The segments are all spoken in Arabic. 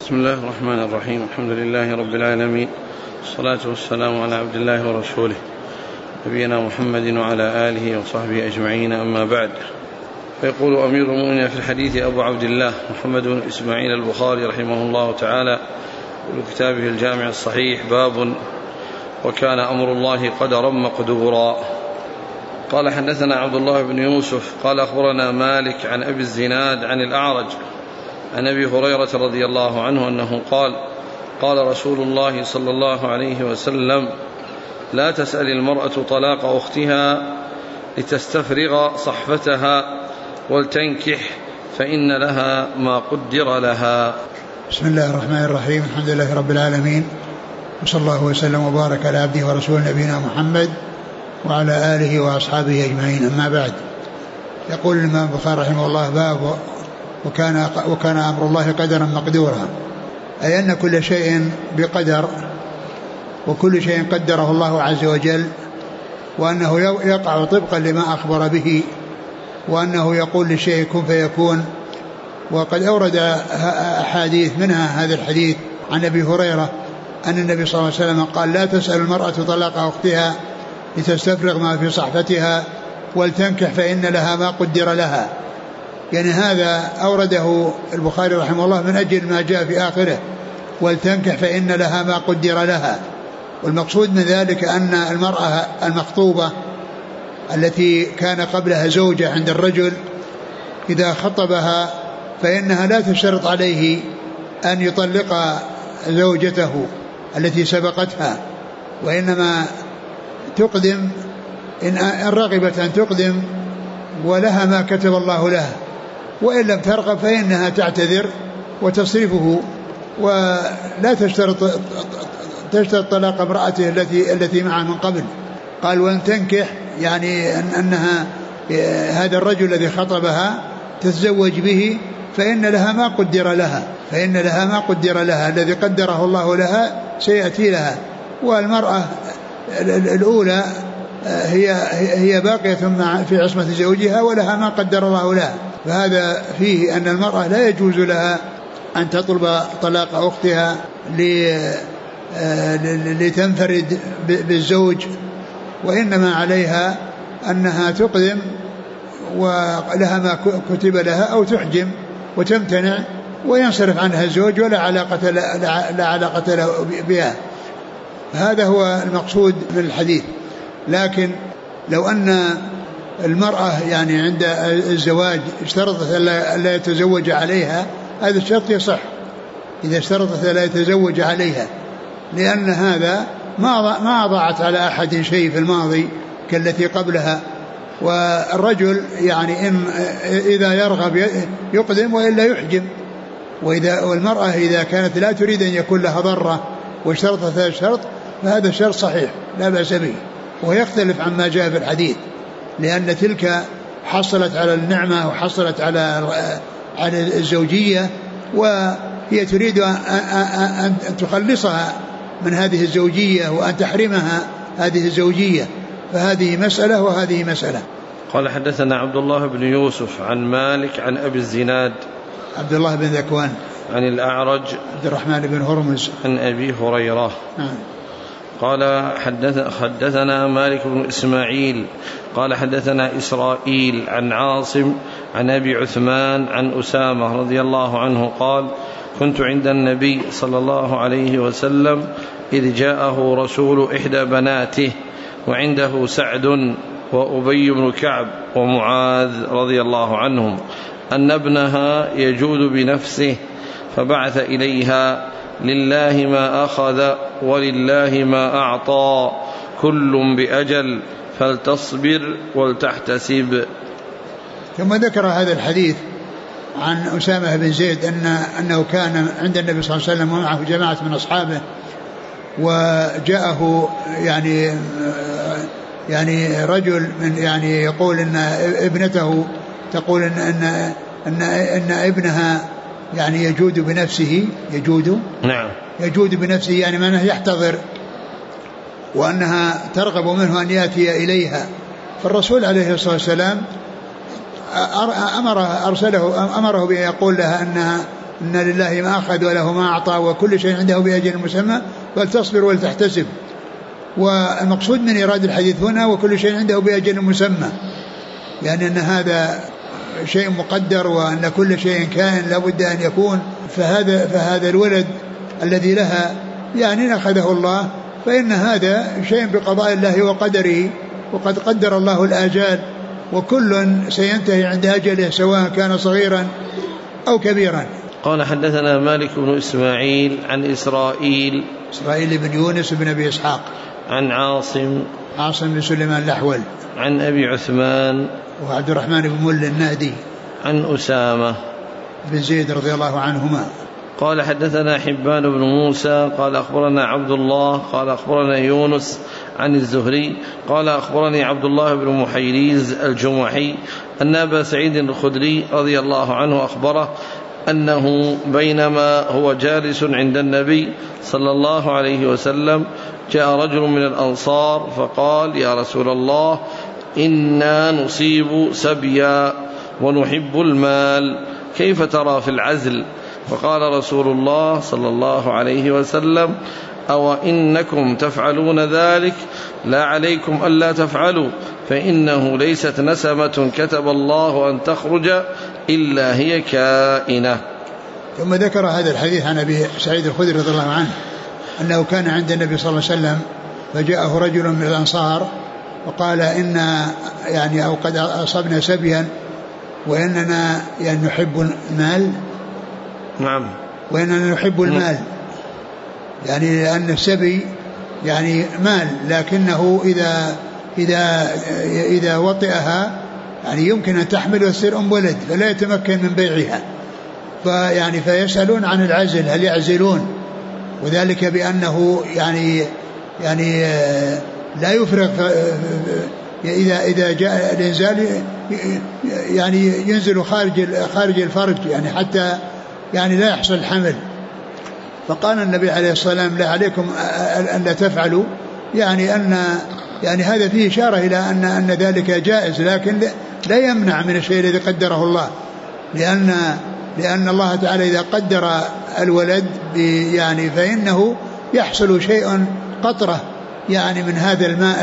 بسم الله الرحمن الرحيم. الحمد لله رب العالمين، والصلاة والسلام على عبد الله ورسوله نبينا محمد وعلى آله وصحبه أجمعين، أما بعد. فيقول أمير المؤمنين في الحديث أبو عبد الله محمد بن إسماعيل البخاري رحمه الله تعالى في كتابه الجامع الصحيح: باب وكان أمر الله قدرا مقدورا. قال: حدثنا عبد الله بن يوسف قال: أخبرنا مالك عن أبي الزناد عن الأعرج عن أبي هريرة رضي الله عنه أنه قال: قال رسول الله صلى الله عليه وسلم: لا تسأل المرأة طلاق أختها لتستفرغ صحفتها ولتنكح فإن لها ما قدر لها. بسم الله الرحمن الرحيم. الحمد لله رب العالمين، وصلى الله وسلم وبارك على عبده ورسوله نبينا محمد وعلى آله وأصحابه أجمعين، أما بعد. يقول الإمام البخاري رحمه الله: باب وكان أمر الله قدرا مقدورا، أي أن كل شيء بقدر، وكل شيء قدره الله عز وجل، وأنه يقع طبقا لما أخبر به، وأنه يقول للشيء كن فيكون. وقد أورد أحاديث، منها هذا الحديث عن أبي هريرة أن النبي صلى الله عليه وسلم قال: لا تسأل المرأة طلاق أختها لتستفرغ ما في صحفتها ولتنكح فإن لها ما قدر لها. يعني هذا أورده البخاري رحمه الله من أجل ما جاء في آخره: ولتنكح فإن لها ما قدر لها. والمقصود من ذلك أن المرأة المخطوبة التي كان قبلها زوجة عند الرجل إذا خطبها فإنها لا تشترط عليه أن يطلق زوجته التي سبقتها، وإنما تقدم إن رغبت أن تقدم ولها ما كتب الله لها، وإن لم ترغب فإنها تعتذر وتصرفه، ولا تشترط طلاق امرأته التي معها من قبل. قال: وأن تنكح، يعني أنها هذا الرجل الذي خطبها تتزوج به فإن لها ما قدر لها، الذي قدره الله لها سيأتي لها. والمرأة الأولى هي باقية في عصمة زوجها ولها ما قدر الله لها. فهذا فيه أن المرأة لا يجوز لها أن تطلب طلاق أختها لتنفرد بالزوج، وإنما عليها أنها تقدم ولها ما كتب لها، أو تحجم وتمتنع وينصرف عنها الزوج ولا علاقة له بها. هذا هو المقصود من الحديث. لكن لو أن المرأة يعني عند الزواج اشترطت ألا يتزوج عليها، هذا الشرط يصح إذا اشترطت ألا يتزوج عليها، لأن هذا ما أضاعت على أحد شيء في الماضي كالتي قبلها. والرجل يعني إذا يرغب يقدم وإلا يحجم. والمرأة إذا كانت لا تريد أن يكون لها ضرة واشترطت هذا الشرط فهذا الشرط صحيح لا بأس به، ويختلف عما جاء في الحديث، لأن تلك حصلت على النعمة وحصلت على الزوجية، وهي تريد أن تخلصها من هذه الزوجية وأن تحرمها هذه الزوجية. فهذه مسألة وهذه مسألة. قال: حدثنا عبد الله بن يوسف عن مالك عن أبي الزناد عبد الله بن ذكوان عن الأعرج عبد الرحمن بن هرمز عن أبي هريرة. قال: حدثنا مالك بن إسماعيل قال: حدثنا إسرائيل عن عاصم عن أبي عثمان عن أسامة رضي الله عنه قال: كنت عند النبي صلى الله عليه وسلم إذ جاءه رسول إحدى بناته وعنده سعد وأبي بن كعب ومعاذ رضي الله عنهم أن ابنها يجود بنفسه، فبعث إليها: لله ما أخذ ولله ما أعطى، كل بأجل، فلتصبر ولتحتسب. ثم ذكر هذا الحديث عن أسامة بن زيد أنه كان عند النبي صلى الله عليه وسلم ومعه جماعة من أصحابه، وجاءه يعني رجل من يعني يقول أن ابنته تقول أن ابنها يعني يجود بنفسه، يجود بنفسه يعني معناه يحتضر، وأنها ترغب منه أن يأتي إليها. فالرسول عليه الصلاة والسلام أمره بأن يقول لها إن لله ما أخذ وله ما أعطى وكل شيء عنده بأجل مسمى فلتصبر ولتحتسب. والمقصود من إيراد الحديث هنا وكل شيء عنده بأجل مسمى، يعني أن هذا شيء مقدر وأن كل شيء كائن لابد أن يكون. فهذا الولد الذي لها يعني أخذه الله، فإن هذا شيء بقضاء الله وقدره، وقد قدر الله الآجال وكل سينتهي عند أجله سواء كان صغيرا أو كبيرا. قال حدثنا مالك بن إسماعيل عن إسرائيل بن يونس بن أبي إسحاق عن عاصم بن سليمان الأحول عن أبي عثمان وعبد الرحمن بن مل النهدي عن أسامة بن زيد رضي الله عنهما. قال حدثنا حبان بن موسى قال أخبرنا عبد الله قال أخبرنا يونس عن الزهري قال أخبرني عبد الله بن محيريز الجمحي أن أبا سعيد الخدري رضي الله عنه أخبره أنه بينما هو جالس عند النبي صلى الله عليه وسلم جاء رجل من الأنصار فقال يا رسول الله إنا نصيب سبيا ونحب المال كيف ترى في العزل؟ فقال رسول الله صلى الله عليه وسلم أو إنكم تفعلون ذلك لا عليكم ألا تفعلوا فإنه ليست نسمة كتب الله أن تخرج إلا هي كائنة. ثم ذكر هذا الحديث عن أبي سعيد الخدري رضي الله عنه أنه كان عند النبي صلى الله عليه وسلم فجاءه رجل من الأنصار وقال إن يعني أو قد أصبنا سبيا وإننا يعني نحب المال. نعم. وإننا نحب المال يعني لأن السبي يعني مال لكنه إذا وطئها يعني يمكن أن تحمل وتصير أم ولد فلا يتمكن من بيعها. فيسألون عن العزل هل يعزلون وذلك بأنه يعني لا يفرق إذا جاء الإنزال يعني ينزل خارج الفرج يعني حتى يعني لا يحصل حمل. فقال النبي عليه الصلاة والسلام لا عليكم أن لا تفعلوا يعني هذا فيه إشارة إلى أن ذلك جائز لكن لا يمنع من الشيء الذي قدره الله لأن الله تعالى إذا قدر الولد يعني فإنه يحصل شيء قطرة يعني من هذا الماء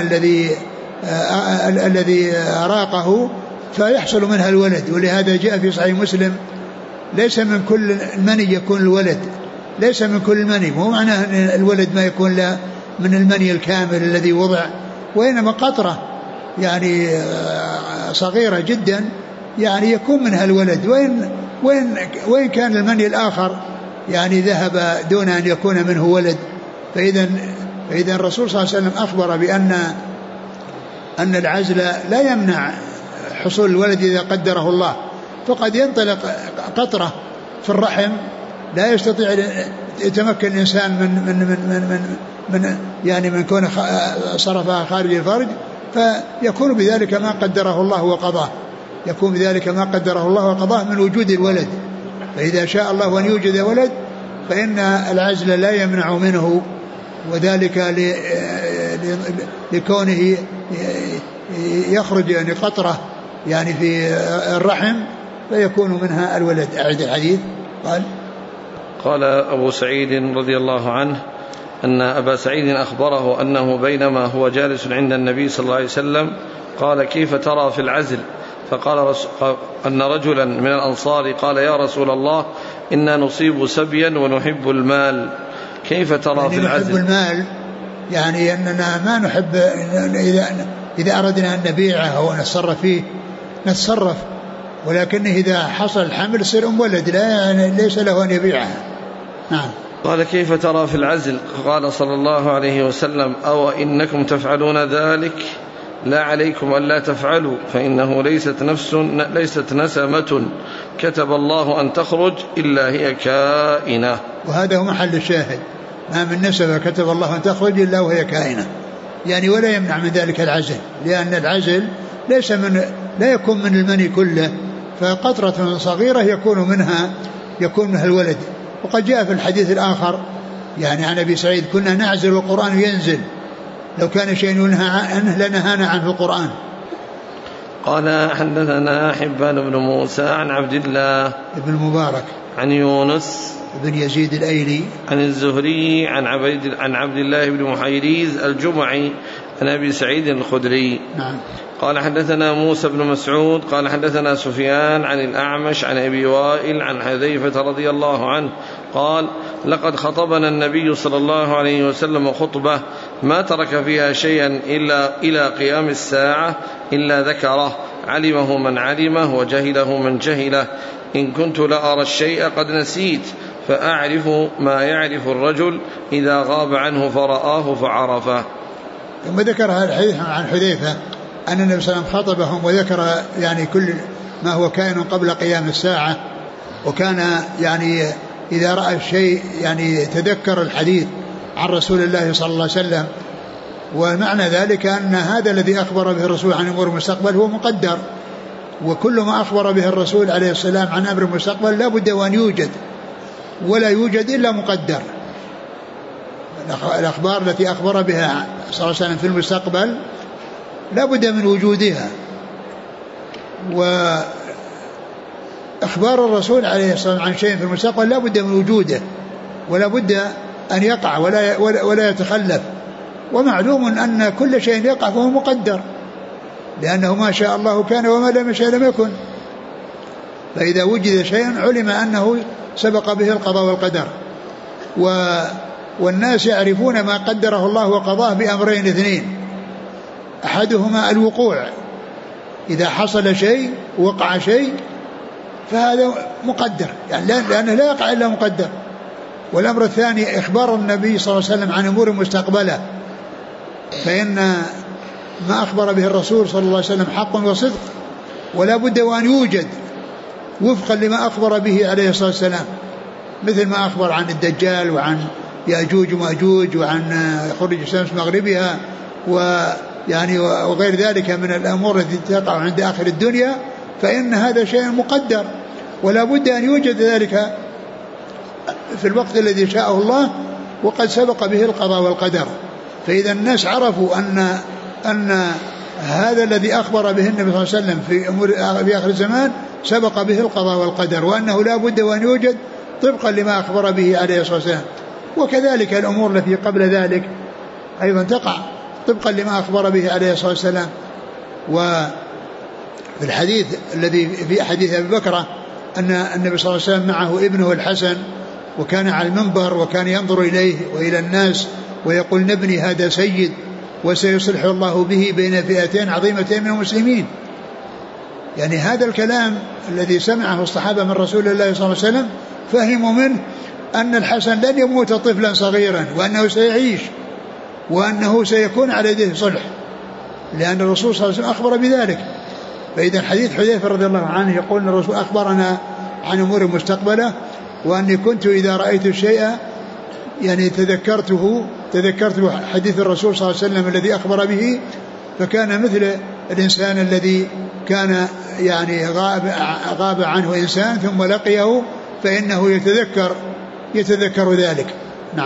الذي راقه فيحصل منها الولد. ولهذا جاء في صحيح مسلم ليس من كل المني يكون الولد، ليس من كل المني، مو معناه أن الولد ما يكون لا من المني الكامل الذي وضع، وإنما قطرة يعني صغيرة جدا يعني يكون منها الولد وإن كان المني الآخر يعني ذهب دون أن يكون منه ولد. فإذا الرسول صلى الله عليه وسلم أخبر بأن العزل لا يمنع حصول الولد إذا قدره الله. فقد ينطلق قطرة في الرحم لا يستطيع يتمكن الإنسان من كون صرفها خارج الفرج فيكون بذلك ما قدره الله وقضاه من وجود الولد. فإذا شاء الله أن يوجد ولد فإن العزل لا يمنع منه وذلك لكونه يخرج يعني قطرة يعني في الرحم فيكون منها الولد. أعد الحديث. قال أبو سعيد رضي الله عنه أن أبا سعيد أخبره أنه بينما هو جالس عند النبي صلى الله عليه وسلم قال كيف ترى في العزل؟ فقال أن رجلا من الأنصار قال يا رسول الله إنا نصيب سبيا ونحب المال كيف ترى في العزل؟ نحب المال يعني أننا ما نحب إذا أردنا أن نبيعه أو نتصرف فيه نتصرف، ولكن إذا حصل الحمل يصير أم ولد ليس له أن يبيعها. نعم. قال كيف ترى في العزل؟ قال صلى الله عليه وسلم أو إنكم تفعلون ذلك لا عليكم ألا تفعلوا فإنه ليست نسمة كتب الله أن تخرج إلا هي كائنة. وهذا هو محل الشاهد، ما من نسمة كتب الله أن تخرج إلا وهي كائنة يعني ولا يمنع من ذلك العزل، لأن العزل لا يكون من المني كله، فقطرة صغيرة يكون منها الولد. وقد جاء في الحديث الآخر يعني عن أبي سعيد كنا نعزل والقرآن ينزل، لو كان شيء ينهى عنه لنهانا عنه القرآن. قال حدثنا حبان بن موسى عن عبد الله بن المبارك عن يونس بن يزيد الأيلي عن الزهري عن عبد الله بن محيريز الجمعي عن أبي سعيد الخدري. نعم. قال حدثنا موسى بن مسعود قال حدثنا سفيان عن الأعمش عن أبي وائل عن حذيفة رضي الله عنه قال لقد خطبنا النبي صلى الله عليه وسلم خطبة ما ترك فيها شيئا إلا إلى قيام الساعة إلا ذكره علمه من علمه وجهله من جهله إن كنت لأرى الشيء قد نسيت فأعرف ما يعرف الرجل إذا غاب عنه فرآه فعرفه. ثم ذكر هذا الحديث عن حذيفة أن النبي صلى الله عليه وسلم خطبهم وذكر يعني كل ما هو كائن قبل قيام الساعة، وكان يعني إذا رأى الشيء يعني تذكر الحديث عن رسول الله صلى الله عليه وسلم. ومعنى ذلك أن هذا الذي أخبر به الرسول عن أمور المستقبل هو مقدر، وكل ما أخبر به الرسول عليه السلام عن أمر المستقبل لا بد وأن يوجد، ولا يوجد إلا مقدر. الأخبار التي أخبر بها صلى الله عليه وسلم في المستقبل لا بد من وجودها، وإخبار الرسول عليه الصلاة والسلام عن شيء في المستقبل لا بد من وجوده، ولا بد أن يقع ولا يتخلف. ومعلوم أن كل شيء يقع فهو مقدر، لأنه ما شاء الله كان وما لم يشاء لم يكن. فإذا وجد شيء علم أنه سبق به القضاء والقدر. والناس يعرفون ما قدره الله وقضاه بأمرين اثنين: أحدهما الوقوع، إذا حصل شيء وقع شيء فهذا مقدر، يعني لأنه لا يقع إلا مقدر. والأمر الثاني إخبار النبي صلى الله عليه وسلم عن أمور مستقبلة، فإن ما أخبر به الرسول صلى الله عليه وسلم حق وصدق، ولا بد وأن يوجد وفقا لما أخبر به عليه الصلاة والسلام، مثل ما أخبر عن الدجال وعن يأجوج ومأجوج وعن خروج الشمس مغربها ويعني وغير ذلك من الأمور التي تقع عند آخر الدنيا، فإن هذا شيء مقدر، ولا بد أن يوجد ذلك في الوقت الذي شاءه الله وقد سبق به القضاء والقدر. فإذا الناس عرفوا أن هذا الذي أخبر به النبي صلى الله عليه وسلم في آخر الزمان سبق به القضاء والقدر، وأنه لا بد وأن يوجد طبقا لما أخبر به عليه الصلاة والسلام. وكذلك الأمور التي قبل ذلك أيضا تقع طبقا لما أخبر به عليه الصلاة والسلام. وفي الحديث الذي في حديث أبي بكر أن النبي صلى الله عليه وسلم معه ابنه الحسن، وكان على المنبر وكان ينظر إليه وإلى الناس ويقول: نبني هذا سيد وسيصلح الله به بين فئتين عظيمتين من المسلمين. يعني هذا الكلام الذي سمعه الصحابة من رسول الله صلى الله عليه وسلم فهموا منه أن الحسن لن يموت طفلا صغيرا، وأنه سيعيش، وأنه سيكون على يده صلح، لأن الرسول صلى الله عليه وسلم أخبر بذلك. فإذا حديث حذيفة رضي الله عنه يقول أن الرسول أخبرنا عن أمور مستقبلة، وأني كنت إذا رأيت الشيء يعني تذكرت حديث الرسول صلى الله عليه وسلم الذي أخبر به، فكان مثل الإنسان الذي كان يعني غاب عنه إنسان ثم لقيه فإنه يتذكر ذلك. نعم.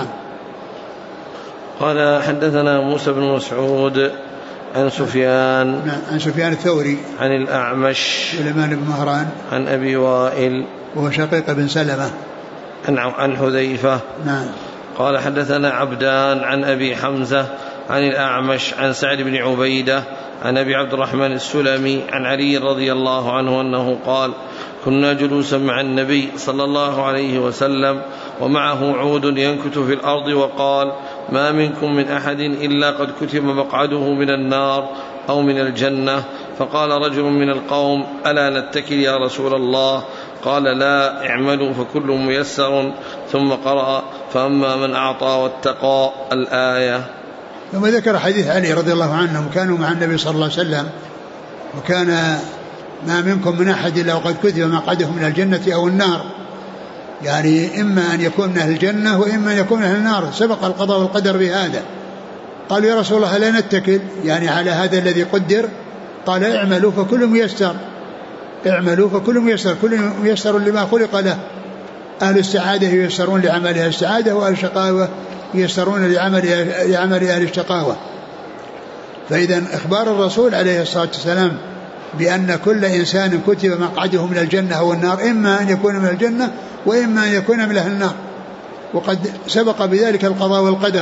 قال حدثنا موسى بن مسعود عن سفيان عن سفيان الثوري عن الأعمش سليمان بن مهران عن أبي وائل وهو شقيق بن سلمة عن حذيفة. نعم. قال حدثنا عبدان عن أبي حمزة عن الأعمش عن سعد بن عبيدة عن أبي عبد الرحمن السلمي عن علي رضي الله عنه أنه قال: كنا جلوسا مع النبي صلى الله عليه وسلم ومعه عود ينكت في الأرض، وقال: ما منكم من أحد إلا قد كتب مقعده من النار أو من الجنة. فقال رجل من القوم: ألا نتكل يا رسول الله؟ قال: لا، اعملوا فكل ميسر. ثم قرأ: فأما من أعطى واتقى الآية. ثم ذكر حديث علي رضي الله عنه: كانوا مع النبي صلى الله عليه وسلم وكان ما منكم من أحد إلا وقد كتب مقعده من الجنة أو النار، يعني إما أن يكون من أهل الجنة وإما أن يكون من أهل النار، سبق القضاء والقدر بهذا. قالوا: يا رسول الله لا نتكل يعني على هذا الذي قدر؟ قال: اعملوا فكل ميسر، اعملوا فكل ميسر، كل ميسر لما خلق له. أهل السعادة ييسرون لعمل أهل السعادة، وأهل الشقاوة ييسرون لعمل أهل الشقاوة. فإذا إخبار الرسول عليه الصلاة والسلام بأن كل إنسان كتب مقعده من الجنة أو النار، إما أن يكون من الجنة وإما أن يكون من أهل النار. وقد سبق بذلك القضاء والقدر،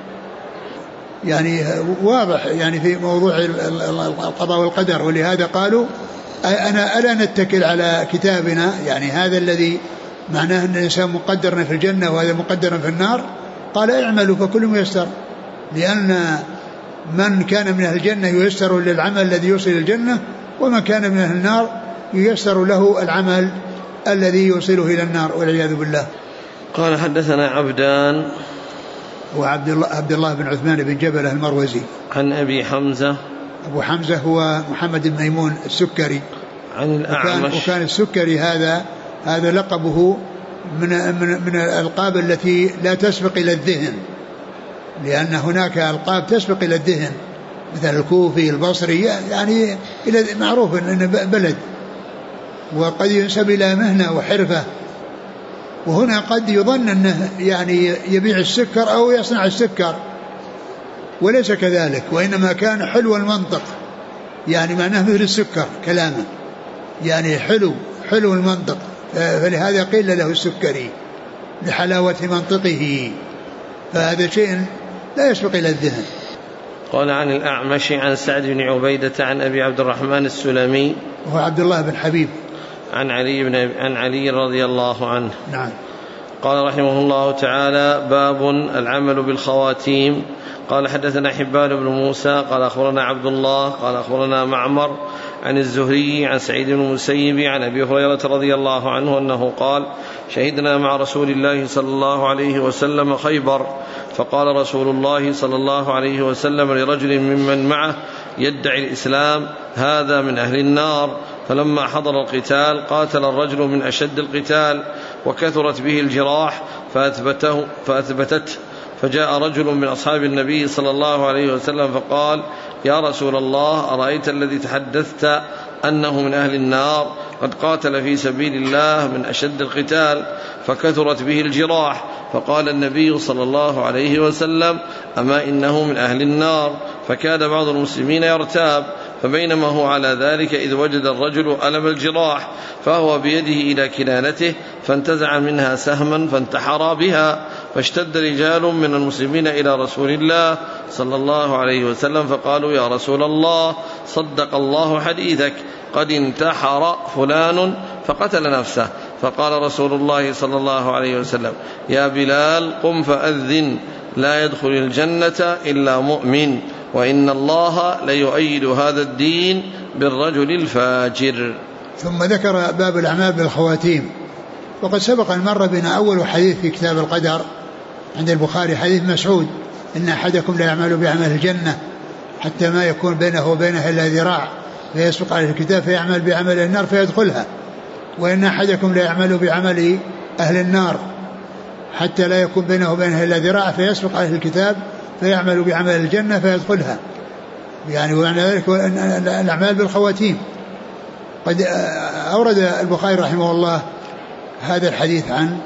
يعني واضح يعني في موضوع القضاء والقدر. ولهذا قالوا ألا نتكل على كتابنا، يعني هذا الذي معناه أن الإنسان مقدر في الجنة وهذا مقدر في النار. قال اعملوا فكل ميسر، لأن من كان من أهل الجنة ييسر للعمل الذي يوصل الجنة، ومن كان من أهل النار ييسر له العمل الذي يوصله إلى النار والعياذ بالله. قال حدثنا عبدان وعبد الله بن عثمان بن جبلة المروزي. عن أبي حمزة. أبو حمزة هو محمد بن ميمون السكري. عن الأعمش. وكان السكري هذا لقبه من الألقاب التي لا تسبق إلى الذهن، لأن هناك ألقاب تسبق إلى الذهن مثل الكوفي البصري، يعني إلى معروف أنه بلد، وقد ينسب إلى مهنة وحرفة. وهنا قد يظن أنه يعني يبيع السكر أو يصنع السكر، وليس كذلك، وإنما كان حلو المنطق، يعني معناه مثل السكر كلامه، يعني حلو المنطق، فلهذا قيل له السكري لحلاوة منطقه، فهذا شيء لا يسبق إلى الذهن. قال عن الأعمش عن سعد بن عبيدة عن أبي عبد الرحمن السلمي وهو عبد الله بن حبيب عن علي رضي الله عنه. نعم. قال رحمه الله تعالى: باب العمل بالخواتيم. قال حدثنا حبان بن موسى قال أخبرنا عبد الله قال أخبرنا معمر عن الزهري عن سعيد بن المسيب عن أبي هريرة رضي الله عنه أنه قال: شهدنا مع رسول الله صلى الله عليه وسلم خيبر، فقال رسول الله صلى الله عليه وسلم لرجل ممن معه يدعي الإسلام: هذا من أهل النار. فلما حضر القتال قاتل الرجل من أشد القتال وكثرت به الجراح فأثبتته، فجاء رجل من أصحاب النبي صلى الله عليه وسلم فقال: يا رسول الله، أرأيت الذي تحدثت أنه من أهل النار قد قاتل في سبيل الله من أشد القتال فكثرت به الجراح؟ فقال النبي صلى الله عليه وسلم: أما إنه من أهل النار. فكاد بعض المسلمين يرتاب، فبينما هو على ذلك إذ وجد الرجل ألم الجراح فهو بيده إلى كنانته فانتزع منها سهما فانتحر بها، فاشتد رجال من المسلمين إلى رسول الله صلى الله عليه وسلم فقالوا: يا رسول الله، صدق الله حديثك، قد انتحر فلان فقتل نفسه. فقال رسول الله صلى الله عليه وسلم: يا بلال، قم فأذن، لا يدخل الجنة إلا مؤمن، وإن الله ليؤيد هذا الدين بالرجل الفاجر. ثم ذكر باب الأعمال بالخواتيم. وقد سبق أن مر بنا أول حديث في كتاب القدر عند البخاري، حديث مسعود: إن أحدكم لا يعمل بعمل الجنة حتى ما يكون بينه وبينها إلا ذراع فيسبق عليه الكتاب فيعمل بعمل النار فيدخلها، وإن أحدكم لا يعمل بعمل أهل النار حتى لا يكون بينه وبينها إلا ذراع فيسبق عليه الكتاب فيعمل بعمل الجنة فيدخلها. يعني ومعنى ذلك الأعمال بالخواتيم. قد أورد البخاري رحمه الله هذا الحديث عن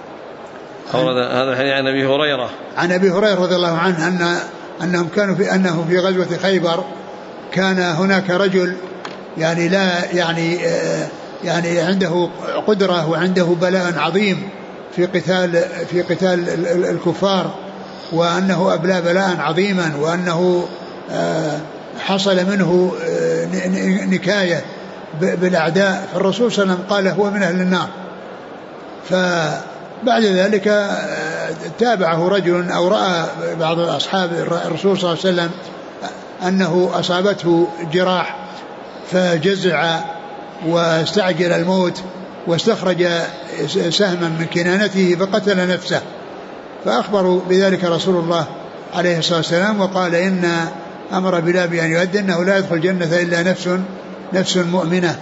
أبي هريرة، عن أبي هريرة رضي الله عنه أنهم كانوا أنه في غزوة خيبر كان هناك رجل يعني لا يعني عنده قدرة وعنده بلاء عظيم في قتال الكفار، وأنه أبلى بلاء عظيما، وأنه حصل منه نكاية بالأعداء، فالرسول صلى الله عليه وسلم قال: هو من أهل النار. فبعد ذلك تابعه رجل أو رأى بعض أصحاب الرسول صلى الله عليه وسلم أنه أصابته جراح فجزع واستعجل الموت واستخرج سهما من كنانته فقتل نفسه، فأخبروا بذلك رسول الله عليه الصلاة والسلام وقال: إن أمر بلال بأن يؤذن أنه لا يدخل الجنة إلا نفس مؤمنة.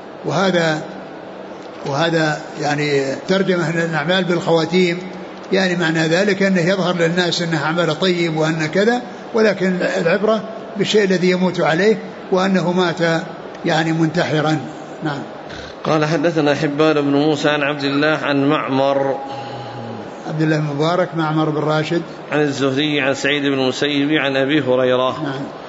وهذا يعني ترجمة الأعمال بالخواتيم، يعني معنى ذلك أنه يظهر للناس أنه عمل طيب وأن كذا، ولكن العبرة بالشيء الذي يموت عليه وأنه مات يعني منتحرا. نعم. قال حدثنا حبان بن موسى عن عبد الله عن معمر عبد الله بن مبارك معمر بن راشد عن الزهري عن سعيد بن المسيب عن أبي هريرة. نعم.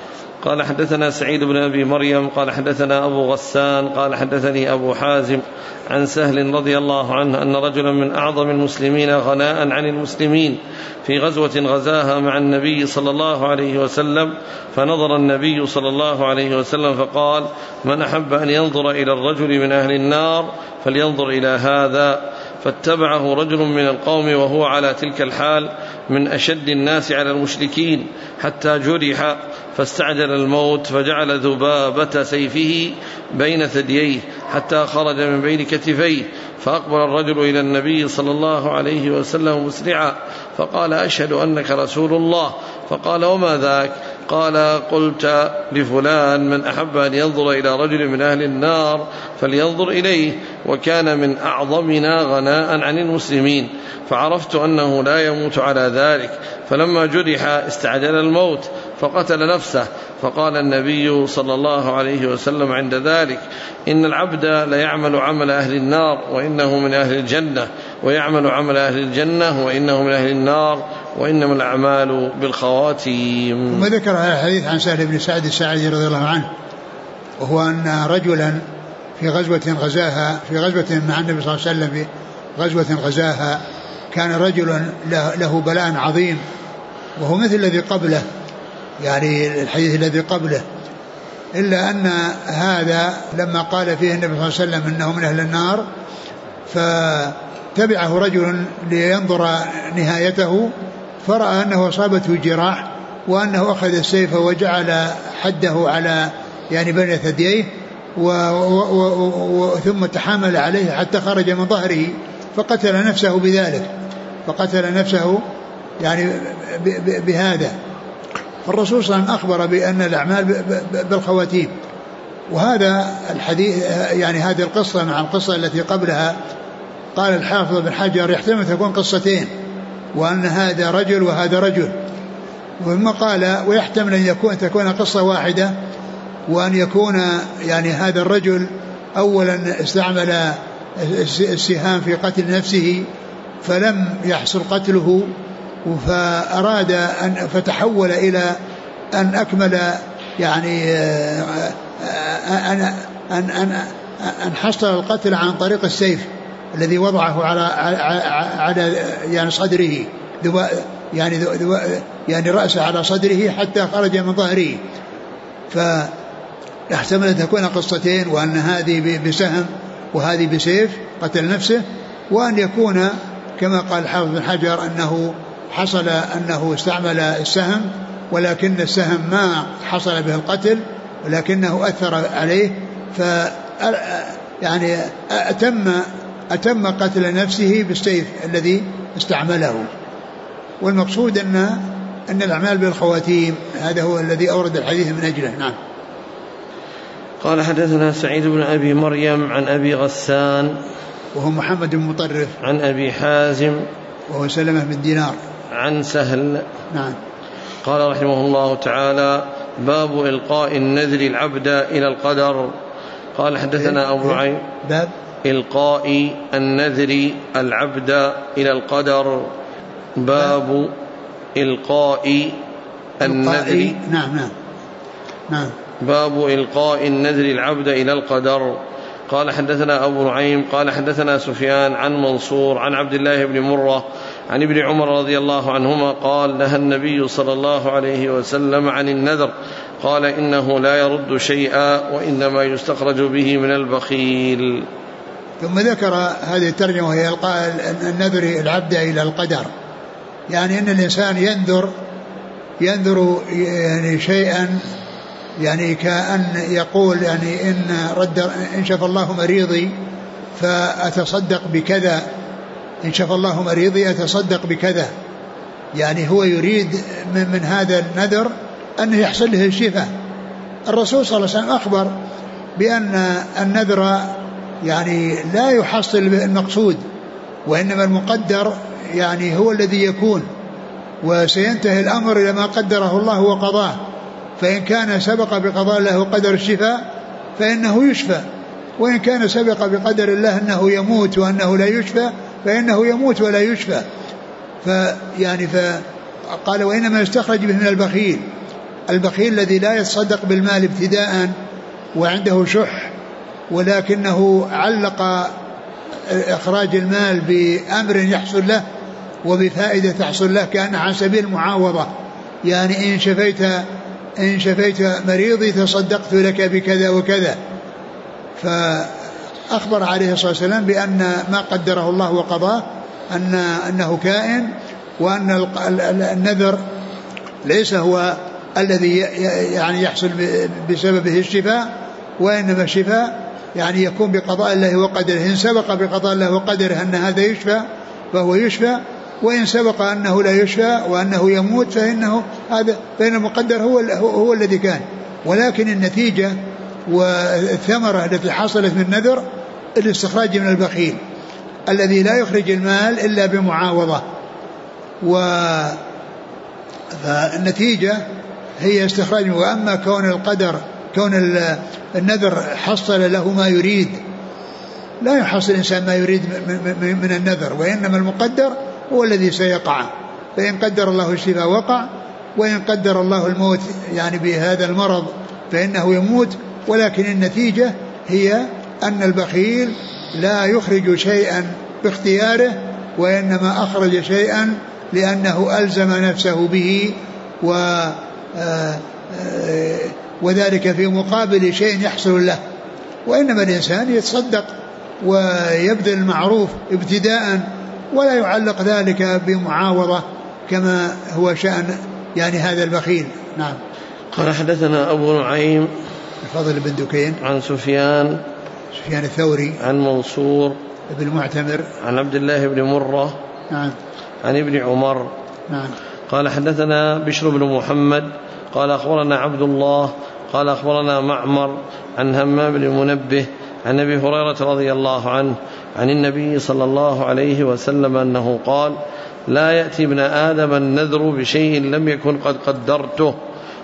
قال حدثنا سعيد بن أبي مريم قال حدثنا أبو غسان قال حدثني أبو حازم عن سهل رضي الله عنه أن رجلا من أعظم المسلمين غناء عن المسلمين في غزوة غزاها مع النبي صلى الله عليه وسلم، فنظر النبي صلى الله عليه وسلم فقال: من أحب أن ينظر إلى الرجل من أهل النار فلينظر إلى هذا. فاتبعه رجل من القوم وهو على تلك الحال من أشد الناس على المشركين حتى جرح فاستعجل الموت، فجعل ذبابة سيفه بين ثدييه حتى خرج من بين كتفيه، فأقبل الرجل إلى النبي صلى الله عليه وسلم مسرعا فقال: أشهد أنك رسول الله. فقال: وما ذاك؟ قال: قلت لفلان: من أحب أن ينظر إلى رجل من أهل النار فلينظر إليه، وكان من أعظمنا غناء عن المسلمين، فعرفت أنه لا يموت على ذلك، فلما جرح استعجل الموت فقتل نفسه. فقال النبي صلى الله عليه وسلم عند ذلك: إن العبد ليعمل عمل أهل النار وإنه من أهل الجنة، ويعمل عمل أهل الجنة وإنه من أهل النار، وإنما الأعمال بالخواتيم. ثم ذكر هذا الحديث عن سهل بن سعد الساعدي رضي الله عنه، وهو أن رجلا في غزوة غزاها، في غزوة مع النبي صلى الله عليه وسلم، في غزوة غزاها، كان رجل له بلاء عظيم، وهو مثل الذي قبله، يعني الحديث الذي قبله، إلا أن هذا لما قال فيه النبي صلى الله عليه وسلم إنه من أهل النار، فتبعه رجل لينظر نهايته، فرأى أنه أصابته جراح، وأنه أخذ السيف وجعل حده على يعني بين ثدييه، ثم تحامل عليه حتى خرج من ظهره، فقتل نفسه بذلك، فقتل نفسه يعني بهذا. فالرسول صلى الله عليه وسلم أخبر بأن الأعمال بالخواتيم. وهذا الحديث يعني هذه القصة مع القصة التي قبلها، قال الحافظ بن حجر يحتمل تكون قصتين، وأن هذا رجل وهذا رجل، وثم قال ويحتمل أن تكون قصة واحدة، وأن يكون يعني هذا الرجل أولا استعمل السهام في قتل نفسه فلم يحصل قتله، فأراد فتحول إلى أن أكمل يعني أن حصل القتل عن طريق السيف الذي وضعه على يعني صدره، يعني رأسه على صدره حتى خرج من ظهره. فاحتمل أن تكون قصتين، وأن هذه بسهم وهذه بسيف قتل نفسه، وأن يكون كما قال الحافظ بن حجر أنه حصل أنه استعمل السهم، ولكن السهم ما حصل به القتل، ولكنه أثر عليه، يعني أتم قتل نفسه بالسيف الذي استعمله. والمقصود أن الأعمال بالخواتيم، هذا هو الذي أورد الحديث من أجله. نعم. قال حدثنا سعيد بن أبي مريم عن أبي غسان وهو محمد بن مطرف عن أبي حازم وهو سلمة بن دينار عن سهل. نعم. قال رحمه الله تعالى: باب إلقاء النذر العبد إلى القدر. قال حدثنا أبو نعيم: باب إلقاء النذر العبد إلى القدر. باب إلقاء النذر. نعم. باب إلقاء النذر العبد إلى القدر. قال حدثنا أبو نعيم قال حدثنا سفيان عن منصور عن عبد الله بن مرة عن ابن عمر رضي الله عنهما قال: نهى النبي صلى الله عليه وسلم عن النذر، قال: إنه لا يرد شيئا وإنما يستخرج به من البخيل. ثم ذكر هذه الترجمة وهي إلقاء النذر العبد إلى القدر، يعني أن الإنسان ينذر يعني شيئا، يعني كأن يقول يعني إن شفى الله مريضي فأتصدق بكذا، إن شفى الله مريضي أتصدق بكذا، يعني هو يريد من هذا النذر أن يحصل له الشفاء. الرسول صلى الله عليه وسلم أخبر بأن النذر يعني لا يحصل المقصود، وإنما المقدر يعني هو الذي يكون، وسينتهي الأمر إلى ما قدره الله وقضاه. فإن كان سبق بقضاء الله وقدر الشفاء فإنه يشفى، وإن كان سبق بقدر الله أنه يموت وأنه لا يشفى فإنه يموت ولا يشفى. فقال: وإنما يستخرج به من البخيل. البخيل الذي لا يتصدق بالمال ابتداء وعنده شح، ولكنه علق إخراج المال بأمر يحصل له وبفائدة تحصل له كأنها على سبيل المعاوضة، يعني إن شفيت مريضي تصدقت لك بكذا وكذا. فأخبر عليه الصلاة والسلام بأن ما قدره الله وقضاه أنه كائن، وأن النذر ليس هو الذي يعني يحصل بسببه الشفاء، وإنما الشفاء يعني يكون بقضاء الله وقدره. إن سبق بقضاء الله وقدره أن هذا يشفى فهو يشفى، وإن سبق أنه لا يشفى وأنه يموت فإن المقدر هو الذي كان. ولكن النتيجة والثمرة التي حصلت من النذر الاستخراج من البخيل الذي لا يخرج المال إلا بمعاوضة، فالنتيجة هي استخراج. وأما كون النذر حصل له ما يريد، لا يحصل الإنسان ما يريد من النذر، وإنما المقدر هو الذي سيقع. فإن قدر الله الشفاء وقع، وإن قدر الله الموت يعني بهذا المرض فإنه يموت. ولكن النتيجة هي أن البخيل لا يخرج شيئا باختياره، وإنما أخرج شيئا لأنه ألزم نفسه به، وذلك في مقابل شيء يحصل له. وإنما الإنسان يتصدق ويبذل المعروف ابتداء، ولا يعلق ذلك بمعاوضة كما هو شأن يعني هذا البخيل. نعم. قال حدثنا أبو نعيم الفضل بن دكين عن سفيان الثوري عن منصور بن المعتمر عن عبد الله بن مرة نعم عن ابن عمر نعم. قال حدثنا بشر بن محمد قال أخبرنا عبد الله قال أخبرنا معمر عن همام بن منبه عن أبي هريرة رضي الله عنه عن النبي صلى الله عليه وسلم أنه قال: لا يأتي ابن آدم النذر بشيء لم يكن قد قدرته،